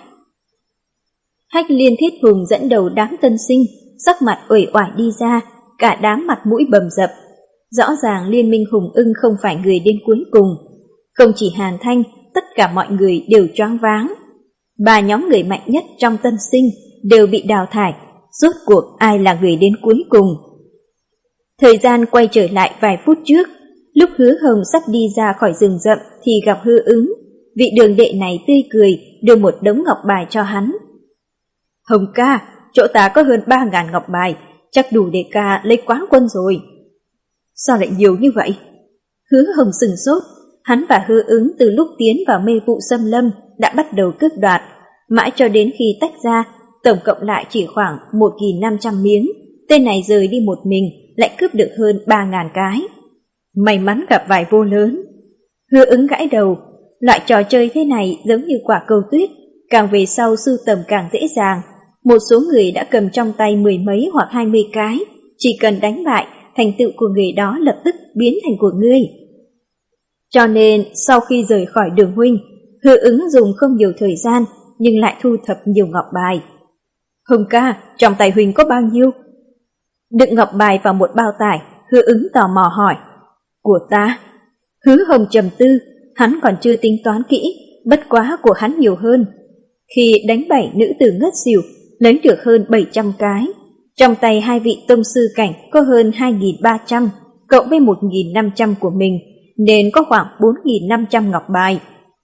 Hách Liên Thiết Hùng dẫn đầu đám tân sinh, sắc mặt uể oải đi ra, cả đám mặt mũi bầm dập. Rõ ràng liên minh Hùng Ưng không phải người đến cuối cùng. Không chỉ Hàn Thanh, tất cả mọi người đều choáng váng. Ba nhóm người mạnh nhất trong tân sinh đều bị đào thải, rốt cuộc ai là người đến cuối cùng? Thời gian quay trở lại vài phút trước, lúc Hứa Hồng sắp đi ra khỏi rừng rậm thì gặp Hư Ứng. Vị đường đệ này tươi cười đưa một đống ngọc bài cho hắn. Hồng ca, chỗ ta có hơn ba ngàn ngọc bài, chắc đủ để ca lấy quán quân rồi. Sao lại nhiều như vậy? Hứa Hồng sừng sốt, hắn và Hư Ứng từ lúc tiến vào mê vụ xâm lâm đã bắt đầu cướp đoạt, mãi cho đến khi tách ra, tổng cộng lại chỉ khoảng một nghìn năm trăm miếng, tên này rời đi một mình lại cướp được hơn ba ngàn cái. May mắn gặp vài vô lớn. Hứa Ứng gãi đầu, loại trò chơi thế này giống như quả cầu tuyết, càng về sau sưu tầm càng dễ dàng. Một số người đã cầm trong tay mười mấy hoặc hai mươi cái, chỉ cần đánh bại, thành tựu của người đó lập tức biến thành của ngươi. Cho nên sau khi rời khỏi Đường huynh, Hứa Ứng dùng không nhiều thời gian nhưng lại thu thập nhiều ngọc bài. Hồng ca, trong tay huynh có bao nhiêu? Đựng ngọc bài vào một bao tải, Hứa Ứng tò mò hỏi. Của ta? Hứa Hồng trầm tư, hắn còn chưa tính toán kỹ, bất quá của hắn nhiều hơn. Khi đánh bảy nữ tử ngất xỉu, lấy được hơn bảy trăm cái. Trong tay hai vị tông sư cảnh có hơn hai nghìn ba trăm, cộng với một nghìn năm trăm của mình, nên có khoảng bốn nghìn năm trăm ngọc bài.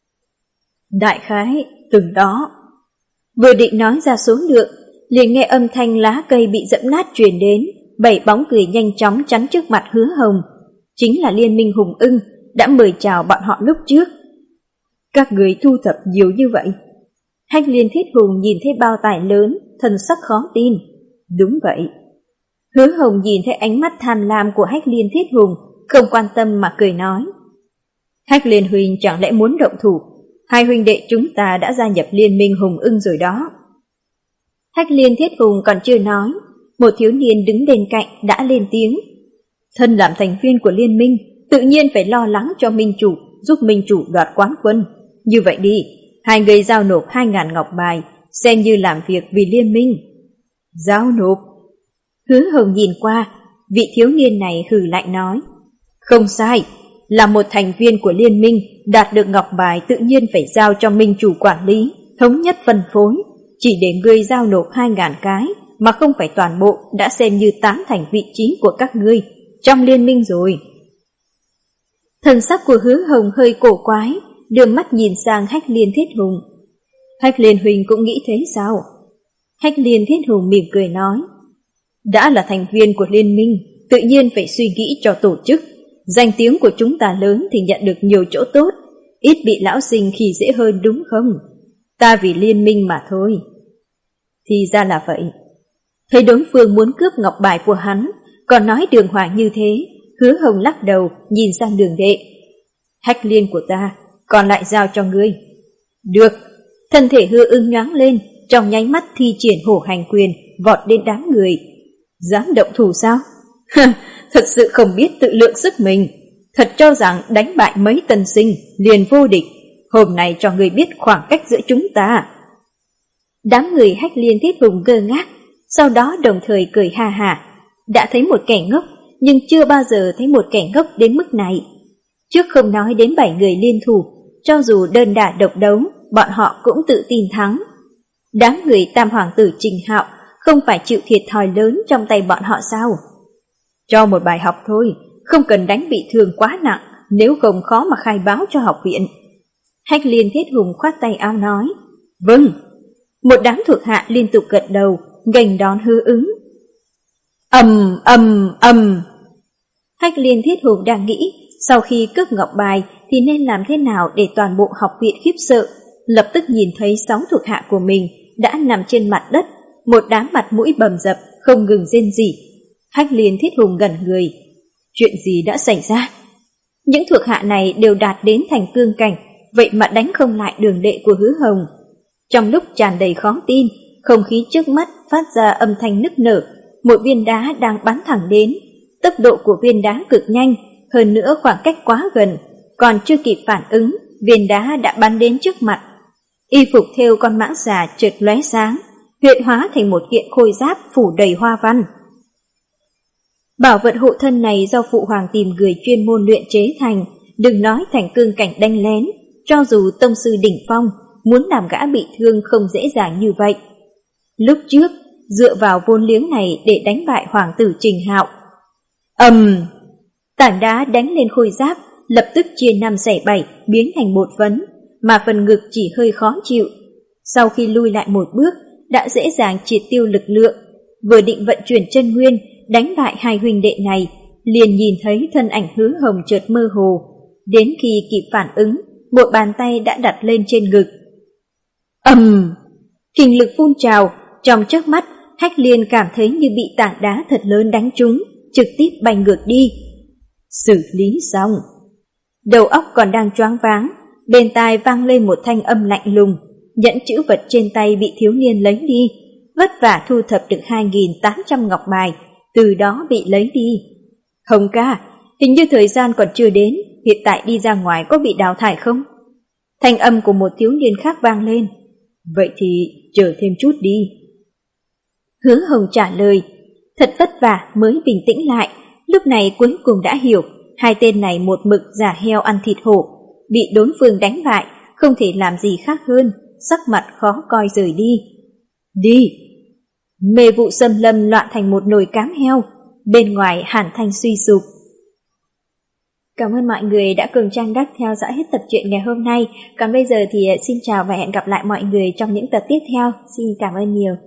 Đại khái, từng đó. Vừa định nói ra số lượng, liền nghe âm thanh lá cây bị dẫm nát truyền đến, bảy bóng người nhanh chóng chắn trước mặt Hứa Hồng. Chính là Liên minh Hùng Ưng đã mời chào bọn họ lúc trước. Các người thu thập nhiều như vậy? Hách Liên Thiết Hùng nhìn thấy bao tải lớn, thần sắc khó tin. Đúng vậy. Hứa Hồng nhìn thấy ánh mắt tham lam của Hách Liên Thiết Hùng, không quan tâm mà cười nói. Hách Liên huynh chẳng lẽ muốn động thủ? Hai huynh đệ chúng ta đã gia nhập Liên minh Hùng Ưng rồi đó. Hách Liên Thiết Hùng còn chưa nói, một thiếu niên đứng bên cạnh đã lên tiếng. Thân làm thành viên của liên minh, tự nhiên phải lo lắng cho minh chủ, giúp minh chủ đoạt quán quân. Như vậy đi, hai người giao nộp hai ngàn ngọc bài, xem như làm việc vì liên minh. Giao nộp? Hứa Hồng nhìn qua, vị thiếu niên này hừ lạnh nói. Không sai, là một thành viên của liên minh, đạt được ngọc bài tự nhiên phải giao cho minh chủ quản lý, thống nhất phân phối. Chỉ để ngươi giao nộp hai ngàn cái, mà không phải toàn bộ, đã xem như tám thành vị trí của các ngươi trong liên minh rồi. Thần sắc của Hứa Hồng hơi cổ quái, đưa mắt nhìn sang Hách Liên Thiết Hùng. Hách Liên huynh cũng nghĩ thế sao? Hách Liên Thiết Hùng mỉm cười nói. Đã là thành viên của liên minh, tự nhiên phải suy nghĩ cho tổ chức. Danh tiếng của chúng ta lớn thì nhận được nhiều chỗ tốt, ít bị lão sinh khi dễ hơn đúng không? Ta vì liên minh mà thôi. Thì ra là vậy. Thấy đối phương muốn cướp ngọc bài của hắn, còn nói đường hoàng như thế, Hứa Hồng lắc đầu nhìn sang Đường đệ. Hách Liên của ta, còn lại giao cho ngươi. Được. Thân thể Hứa Ưng nhoáng lên, trong nháy mắt thi triển hổ hành quyền, vọt đến đám người. Dám động thủ sao? Thật sự không biết tự lượng sức mình. Thật cho rằng đánh bại mấy tân sinh liền vô địch. Hôm nay cho ngươi biết khoảng cách giữa chúng ta. Đám người Hách Liên Thiết Hùng ngơ ngác, sau đó đồng thời cười ha hả. Đã thấy một kẻ ngốc, nhưng chưa bao giờ thấy một kẻ ngốc đến mức này. Trước không nói đến bảy người liên thủ, cho dù đơn đả độc đấu, bọn họ cũng tự tin thắng. Đám người Tam Hoàng tử Trình Hạo không phải chịu thiệt thòi lớn trong tay bọn họ sao? Cho một bài học thôi, không cần đánh bị thương quá nặng, nếu không khó mà khai báo cho học viện. Hách Liên Thiết Hùng khoát tay áo nói. Vâng. Một đám thuộc hạ liên tục gật đầu, nghênh đón Hứa Ứng. Ầm ầm ầm. Hách Liên Thiết Hùng đang nghĩ, sau khi cướp ngọc bài thì nên làm thế nào để toàn bộ học viện khiếp sợ, lập tức nhìn thấy sáu thuộc hạ của mình đã nằm trên mặt đất, một đám mặt mũi bầm dập, không ngừng rên rỉ. Hách Liên Thiết Hùng ngẩn người. Chuyện gì đã xảy ra? Những thuộc hạ này đều đạt đến thành cương cảnh, vậy mà đánh không lại Đường đệ của Hứa Hồng. Trong lúc tràn đầy khó tin, không khí trước mắt phát ra âm thanh nức nở, một viên đá đang bắn thẳng đến. Tốc độ của viên đá cực nhanh, hơn nữa khoảng cách quá gần, còn chưa kịp phản ứng, viên đá đã bắn đến trước mặt. Y phục thêu con mãng xà chợt lóe sáng, huyện hóa thành một kiện khôi giáp phủ đầy hoa văn. Bảo vật hộ thân này do phụ hoàng tìm người chuyên môn luyện chế thành, đừng nói thành cương cảnh đánh lén, cho dù tông sư đỉnh phong muốn làm gã bị thương không dễ dàng như vậy. Lúc trước, dựa vào vốn liếng này để đánh bại hoàng tử Trình Hạo. Ầm! Um, tảng đá đánh lên khôi giáp, lập tức chia năm xẻ bảy, biến thành một phấn, mà phần ngực chỉ hơi khó chịu. Sau khi lui lại một bước, đã dễ dàng triệt tiêu lực lượng. Vừa định vận chuyển chân nguyên, đánh bại hai huynh đệ này, liền nhìn thấy thân ảnh Hứa Hồng chợt mơ hồ. Đến khi kịp phản ứng, một bàn tay đã đặt lên trên ngực. Ầm! Um, kinh lực phun trào, trong chớp mắt, Hách Liên cảm thấy như bị tảng đá thật lớn đánh trúng, trực tiếp bay ngược đi. Xử lý xong. Đầu óc còn đang choáng váng, bên tai vang lên một thanh âm lạnh lùng. nhẫn chữ vật trên tay bị thiếu niên lấy đi, vất vả thu thập được hai nghìn tám trăm ngọc bài, từ đó bị lấy đi. Hồng ca, hình như thời gian còn chưa đến, hiện tại đi ra ngoài có bị đào thải không? Thanh âm của một thiếu niên khác vang lên. Vậy thì chờ thêm chút đi. Hứa Hồng trả lời, thật vất vả mới bình tĩnh lại, lúc này cuối cùng đã hiểu, hai tên này một mực giả heo ăn thịt hổ, bị đối phương đánh bại, không thể làm gì khác hơn, sắc mặt khó coi rời đi. Đi! Mê vụ xâm lâm loạn thành một nồi cám heo, bên ngoài Hàn Thanh suy sụp. Cảm ơn mọi người đã cùng Trang Đắc theo dõi hết tập truyện ngày hôm nay. Còn bây giờ thì xin chào và hẹn gặp lại mọi người trong những tập tiếp theo. Xin cảm ơn nhiều.